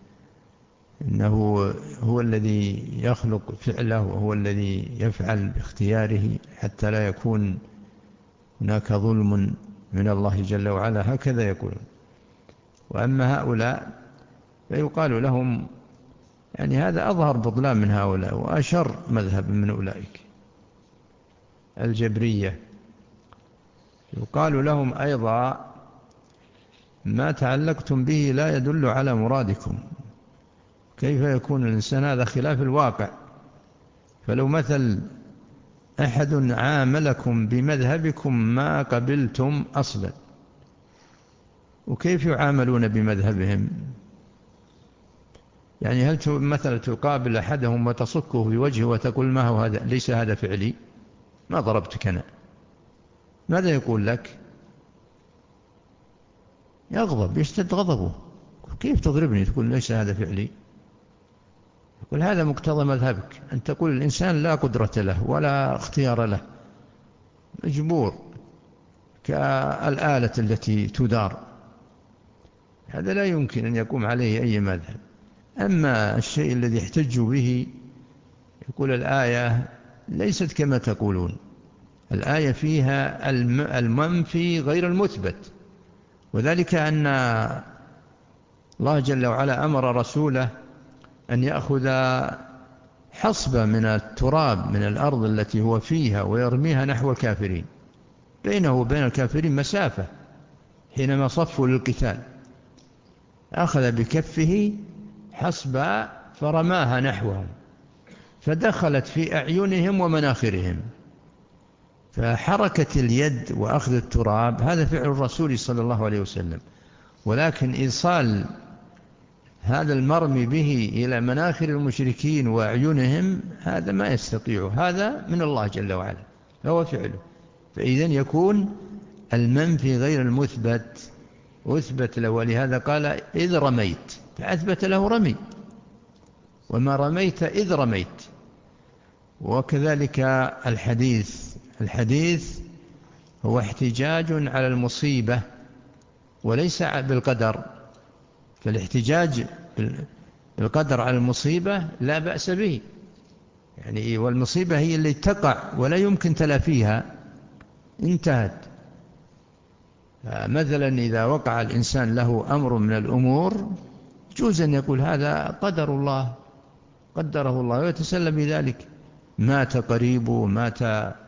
إنه هو الذي يخلق فعله وهو الذي يفعل باختياره حتى لا يكون هناك ظلم من الله جل وعلا، هكذا يقولون. وأما هؤلاء فيقال لهم يعني هذا أظهر بطلان من هؤلاء وأشر مذهب من أولئك، الجبرية. يقال لهم أيضا: ما تعلقتم به لا يدل على مرادكم. كيف يكون الإنسان؟ هذا خلاف الواقع. فلو مثل أحد عاملكم بمذهبكم ما قبلتم أصلا، وكيف يعاملون بمذهبهم؟ يعني هل مثلا تقابل أحدهم وتصكه في وجهه وتقول: ما هو هذا؟ ليس هذا فعلي، ما ضربتك أنا. ماذا يقول لك؟ يغضب، يشتد غضبه. كيف تضربني تقول ليس هذا فعلي؟ يقول: هذا مقتضى مذهبك، أن تقول الإنسان لا قدرة له ولا اختيار له، مجبور كالآلة التي تدار. هذا لا يمكن أن يقوم عليه أي مذهب. أما الشيء الذي يحتج به، يقول الآية ليست كما تقولون، الآية فيها المنفي غير المثبت، وذلك أن الله جل وعلا أمر رسوله أن يأخذ حصبة من التراب من الأرض التي هو فيها ويرميها نحو الكافرين. بينه وبين الكافرين مسافة. حينما صفوا للقتال أخذ بكفه حصبة فرماها نحوهم، فدخلت في أعينهم ومناخرهم. فحركة اليد وأخذ التراب هذا فعل الرسول صلى الله عليه وسلم، ولكن إيصال هذا المرمي به إلى مناخر المشركين وأعينهم هذا ما يستطيع، هذا من الله جل وعلا هو فعله. فإذن يكون المنفي غير المثبت أثبت له، ولهذا قال: إذ رميت، فأثبت له رمي، وما رميت إذ رميت. وكذلك الحديث الحديث هو احتجاج على المصيبة وليس بالقدر. فالاحتجاج بالقدر على المصيبة لا بأس به، يعني والمصيبة هي اللي تقع ولا يمكن تلافيها، انتهت. مثلا إذا وقع الإنسان له أمر من الأمور يجوز أن يقول هذا قدر الله، قدره الله، ويتسلم بذلك. مات قريبه، مات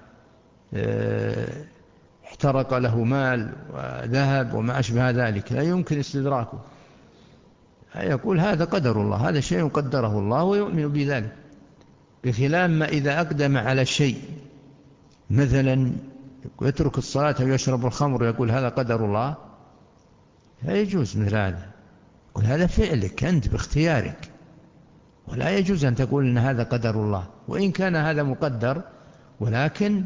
احترق له مال وذهب وما أشبه ذلك، لا يمكن استدراكه. يقول هذا قدر الله، هذا شيء قدره الله، ويؤمن بذلك. بخلاف ما إذا أقدم على شيء، مثلا يترك الصلاة ويشرب الخمر ويقول هذا قدر الله، لا يجوز مثل هذا. يقول هذا فعلك أنت باختيارك، ولا يجوز أن تقول إن هذا قدر الله، وإن كان هذا مقدر. ولكن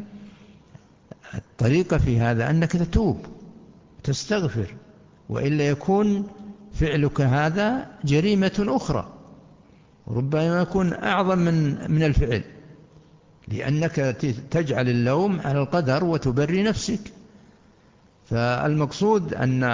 الطريقة في هذا أنك تتوب تستغفر، وإلا يكون فعلك هذا جريمة أخرى، ربما يكون أعظم من من الفعل، لأنك تجعل اللوم على القدر وتبري نفسك. فالمقصود أن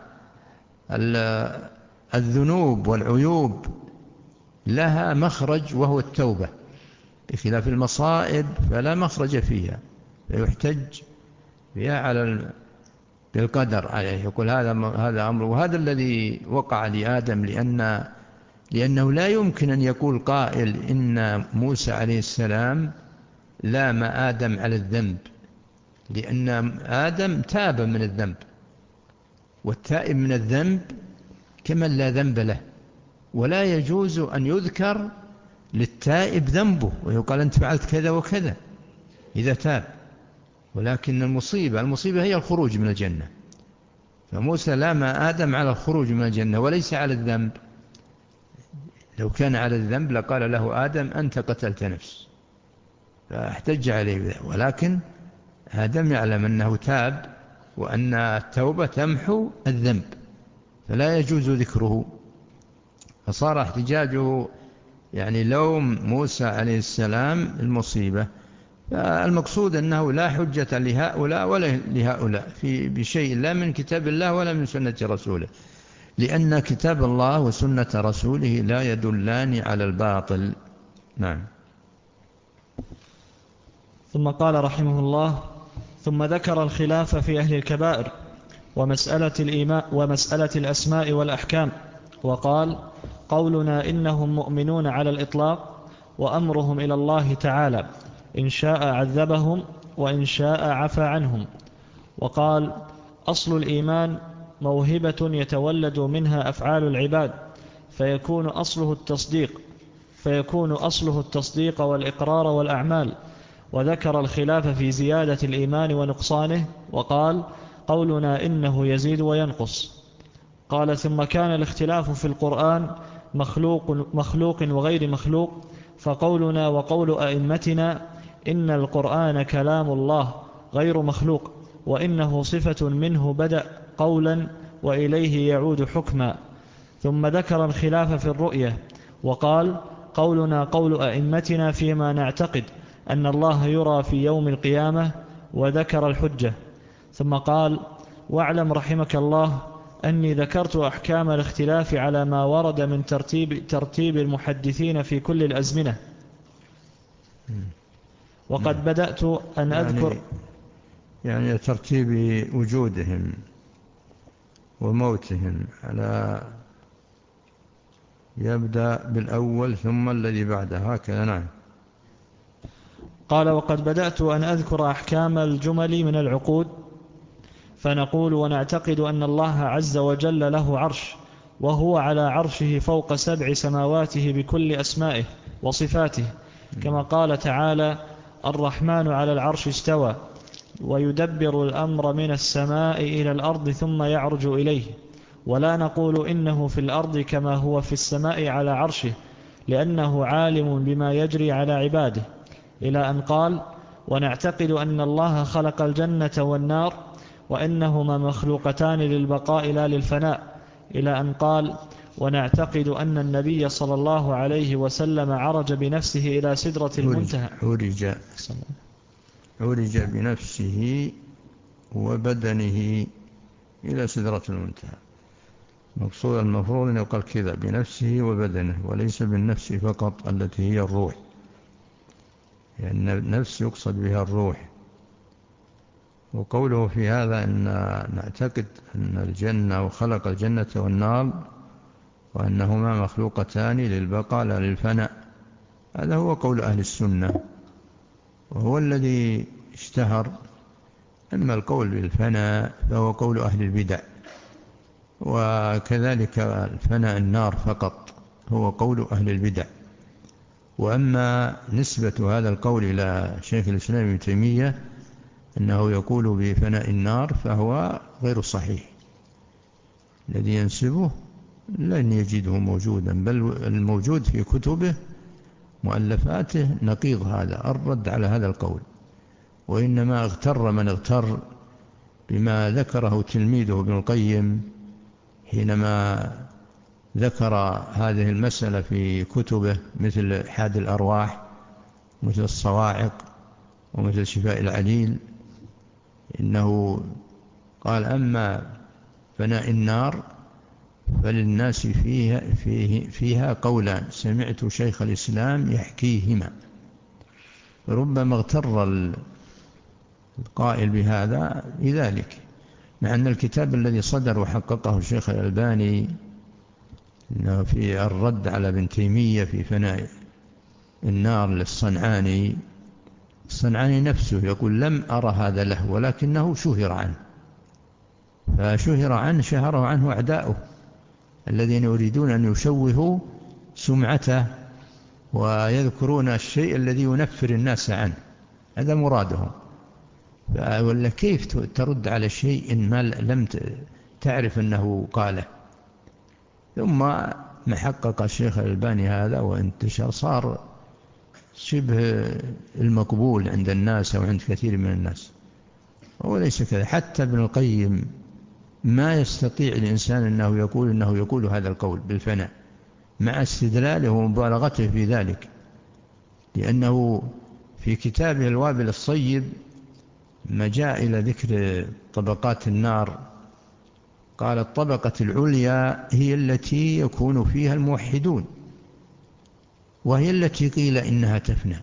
الذنوب والعيوب لها مخرج وهو التوبة، بخلاف المصائب فلا مخرج فيها، فيحتج فيها على بالقدر عليه، يقول هذا هذا أمر. وهذا الذي وقع لآدم، لأن لأنه لا يمكن أن يقول قائل إن موسى عليه السلام لام آدم على الذنب، لأن آدم تاب من الذنب، والتائب من الذنب كمن لا ذنب له، ولا يجوز أن يذكر للتائب ذنبه ويقال أنت فعلت كذا وكذا إذا تاب. ولكن المصيبة المصيبة هي الخروج من الجنة، فموسى لام آدم على الخروج من الجنة وليس على الذنب. لو كان على الذنب لقال له آدم أنت قتلت نفس، فاحتج عليه بذلك. ولكن آدم يعلم أنه تاب وأن التوبة تمحو الذنب، فلا يجوز ذكره، فصار احتجاجه يعني لوم موسى عليه السلام المصيبة. فالمقصود أنه لا حجة لهؤلاء ولا لهؤلاء في بشيء لا من كتاب الله ولا من سنة رسوله، لأن كتاب الله وسنة رسوله لا يدلان على الباطل. نعم. ثم قال رحمه الله: ثم ذكر الخلاف في أهل الكبائر ومسألة الإيمان ومسألة الأسماء والأحكام، وقال: قولنا إنهم مؤمنون على الإطلاق، وأمرهم إلى الله تعالى، إن شاء عذبهم وإن شاء عفى عنهم. وقال: أصل الإيمان موهبة يتولد منها أفعال العباد، فيكون أصله التصديق فيكون أصله التصديق والإقرار والأعمال. وذكر الخلاف في زيادة الإيمان ونقصانه، وقال: قولنا إنه يزيد وينقص. قال: ثم كان الاختلاف في القرآن مخلوق, مخلوق وغير مخلوق، فقولنا وقول أئمتنا إن القرآن كلام الله غير مخلوق، وإنه صفة منه بدأ قولا وإليه يعود حكما. ثم ذكر الخلاف في الرؤية، وقال: قولنا قول أئمتنا فيما نعتقد أن الله يرى في يوم القيامة، وذكر الحجة. ثم قال: واعلم رحمك الله أني ذكرت أحكام الاختلاف على ما ورد من ترتيب, ترتيب المحدثين في كل الأزمنة، وقد بدأت أن أذكر يعني, يعني ترتيب وجودهم وموتهم، على يبدأ بالأول ثم الذي بعده، هكذا. نعم. قال: وقد بدأت أن أذكر أحكام الجمل من العقود، فنقول ونعتقد أن الله عز وجل له عرش، وهو على عرشه فوق سبع سماواته بكل أسمائه وصفاته، كما قال تعالى: الرحمن على العرش استوى، ويدبر الأمر من السماء إلى الأرض ثم يعرج إليه. ولا نقول إنه في الأرض كما هو في السماء على عرشه، لأنه عالم بما يجري على عباده، إلى أن قال: ونعتقد أن الله خلق الجنة والنار، وإنهما مخلوقتان للبقاء لا للفناء، إلى أن قال: ونعتقد أن النبي صلى الله عليه وسلم عرج بنفسه إلى سدرة المنتهى. عرج عرج بنفسه وبدنه إلى سدرة المنتهى. مقصود المفروض أن يقال كذا: بنفسه وبدنه، وليس بالنفس فقط التي هي الروح، لأن يعني النفس يقصد بها الروح. وقوله في هذا أن نعتقد أن الجنة وخلق الجنة والنار وأنهما مخلوقتان للبقاء لا للفناء، هذا هو قول أهل السنة، وهو الذي اشتهر. أما القول بالفناء فهو قول أهل البدع، وكذلك الفناء النار فقط هو قول أهل البدع. وأما نسبة هذا القول إلى شيخ الإسلام ابن تيمية أنه يقول بفناء النار فهو غير صحيح، الذي ينسبه لن يجده موجودا، بل الموجود في كتبه مؤلفاته نقيض هذا الرد على هذا القول. وإنما اغتر من اغتر بما ذكره تلميذه ابن القيم حينما ذكر هذه المسألة في كتبه مثل حاد الأرواح، مثل الصواعق، ومثل شفاء العليل، إنه قال: أما فناء النار فللناس فيها, فيه فيها قولان سمعت شيخ الإسلام يحكيهما. ربما اغتر القائل بهذا لذلك، مع أن الكتاب الذي صدر وحققه الشيخ الألباني إنه في الرد على ابن تيمية في فناء النار للصنعاني، الصنعاني نفسه يقول: لم أرى هذا له، ولكنه شهر عنه، فشهر عنه شهره عنه أعداؤه الذين يريدون أن يشوهوا سمعته ويذكرون الشيء الذي ينفر الناس عنه، هذا مرادهم. ولا كيف ترد على شيء ما لم تعرف أنه قاله؟ ثم محقق الشيخ الألباني هذا وانتشر، صار شبه المقبول عند الناس أو عند كثير من الناس. وليس كذا، حتى ابن القيم ما يستطيع الإنسان أنه يقول أنه يقول هذا القول بالفناء مع استدلاله ومبالغته في ذلك، لأنه في كتابه الوابل الصيب ما جاء إلى ذكر طبقات النار قال: الطبقة العليا هي التي يكون فيها الموحدون، وهي التي قيل إنها تفنى،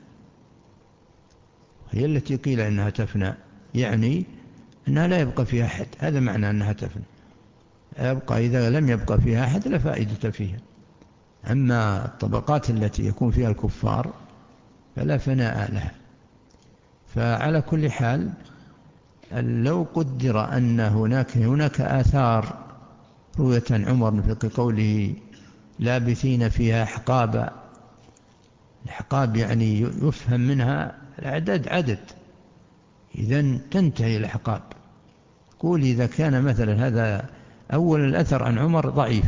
هي التي قيل إنها تفنى، يعني أنها لا يبقى فيها أحد، هذا معنى أنها تفنى. يبقى إذا لم يبقى فيها أحد لا فائدة فيها. أما الطبقات التي يكون فيها الكفار فلا فناء لها. فعلى كل حال، لو قدر أن هناك هناك آثار رؤية عمر في قوله: لابثين فيها أحقابا، الأحقاب يعني يفهم منها العدد عدد، إذن تنتهي الأحقاب. قول إذا كان مثلا هذا أول الأثر عن عمر ضعيف،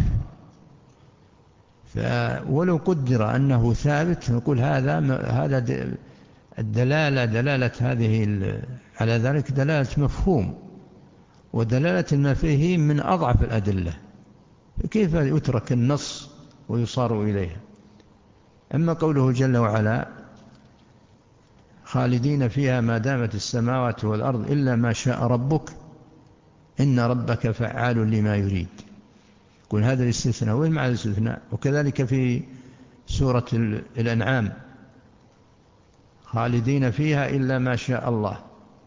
ولو قدر أنه ثابت نقول هذا هذا الدلالة دلالة هذه على ذلك دلالة مفهوم، ودلالة المفاهيم من أضعف الأدلة، كيف يترك النص ويصار إليها؟ أما قوله جل وعلا: خالدين فيها ما دامت السماوات والأرض إلا ما شاء ربك إن ربك فعال لما يريد، يقول هذا الاستثناء. وين معنى الاستثناء؟ وكذلك في سورة الأنعام: خالدين فيها إلا ما شاء الله.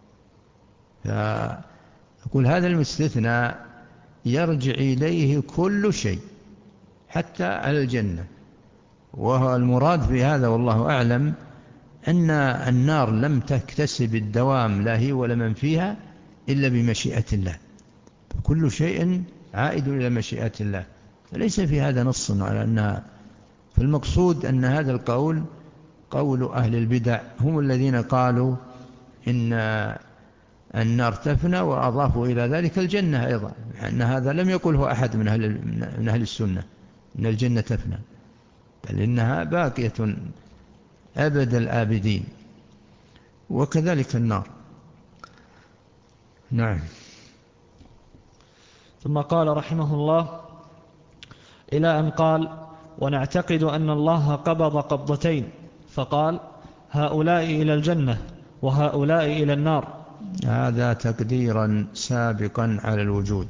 فأقول هذا المستثناء يرجع إليه كل شيء حتى على الجنة، وهو المراد في هذا والله أعلم أن النار لم تكتسب الدوام لا هي ولا من فيها إلا بمشيئة الله، كل شيء عائد إلى مشيئة الله، فليس في هذا نص على أنها. فالمقصود أن هذا القول قول أهل البدع، هم الذين قالوا إن النار تفنى، وأضافوا إلى ذلك الجنة أيضا، أن هذا لم يقله أحد من أهل, من أهل السنة إن الجنة تفنى، بل إنها باقية أبد الآبدين، وكذلك النار. نعم. ثم قال رحمه الله: إلى أن قال: ونعتقد أن الله قبض قبضتين، فقال: هؤلاء إلى الجنة وهؤلاء إلى النار. هذا تقديرا سابقا على الوجود،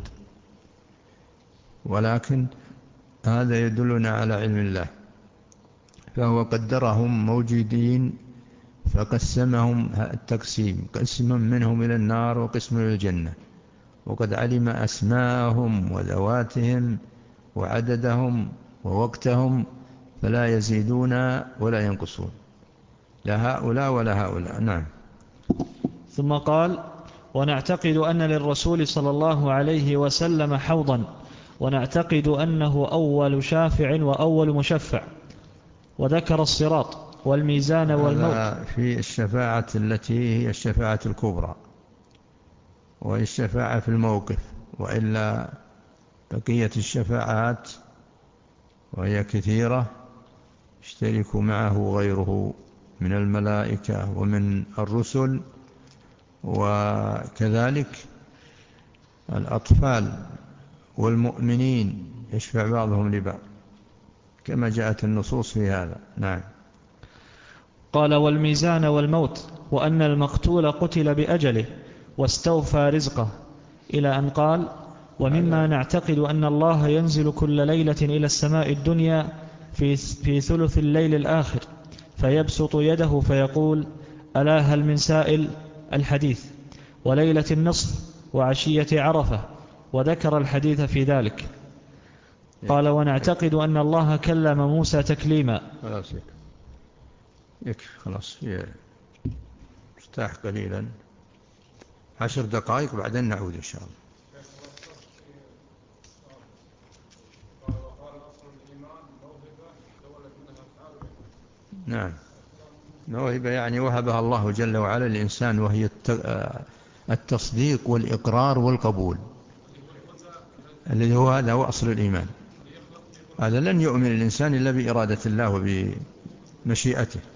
ولكن هذا يدلنا على علم الله، فهو قدرهم موجودين فقسمهم التقسيم، قسم منهم إلى النار وقسم إلى الجنة، وقد علم أسماءهم وذواتهم وعددهم ووقتهم، فلا يزيدون ولا ينقصون، لا هؤلاء ولا هؤلاء. نعم. ثم قال: ونعتقد أن للرسول صلى الله عليه وسلم حوضا، ونعتقد أنه أول شافع وأول مشفع، وذكر الصراط والميزان والموت. في الشفاعة التي هي الشفاعة الكبرى، وهي الشفاعة في الموقف، وإلا بقية الشفاعات وهي كثيرة يشترك معه غيره من الملائكة ومن الرسل، وكذلك الأطفال والمؤمنين يشفع بعضهم لبعض. كما جاءت النصوص في هذا. نعم. قال والميزان والموت، وأن المقتول قتل بأجله واستوفى رزقه، إلى أن قال ومما نعتقد أن الله ينزل كل ليلة إلى السماء الدنيا في, في ثلث الليل الآخر فيبسط يده فيقول ألا هل من سائل، الحديث، وليلة النصف وعشية عرفة، وذكر الحديث في ذلك. قال ونعتقد أن الله كلم موسى تكليما. خلاص يكفي، خلاص ارتاح قليلا، عشر دقائق بعدين نعود إن شاء الله. نعم. موهبة يعني وهبها الله جل وعلا للإنسان، وهي التصديق والإقرار والقبول، الذي هو هذا هو أصل الإيمان. هذا لن يؤمن الإنسان إلا بإرادة الله وبمشيئته.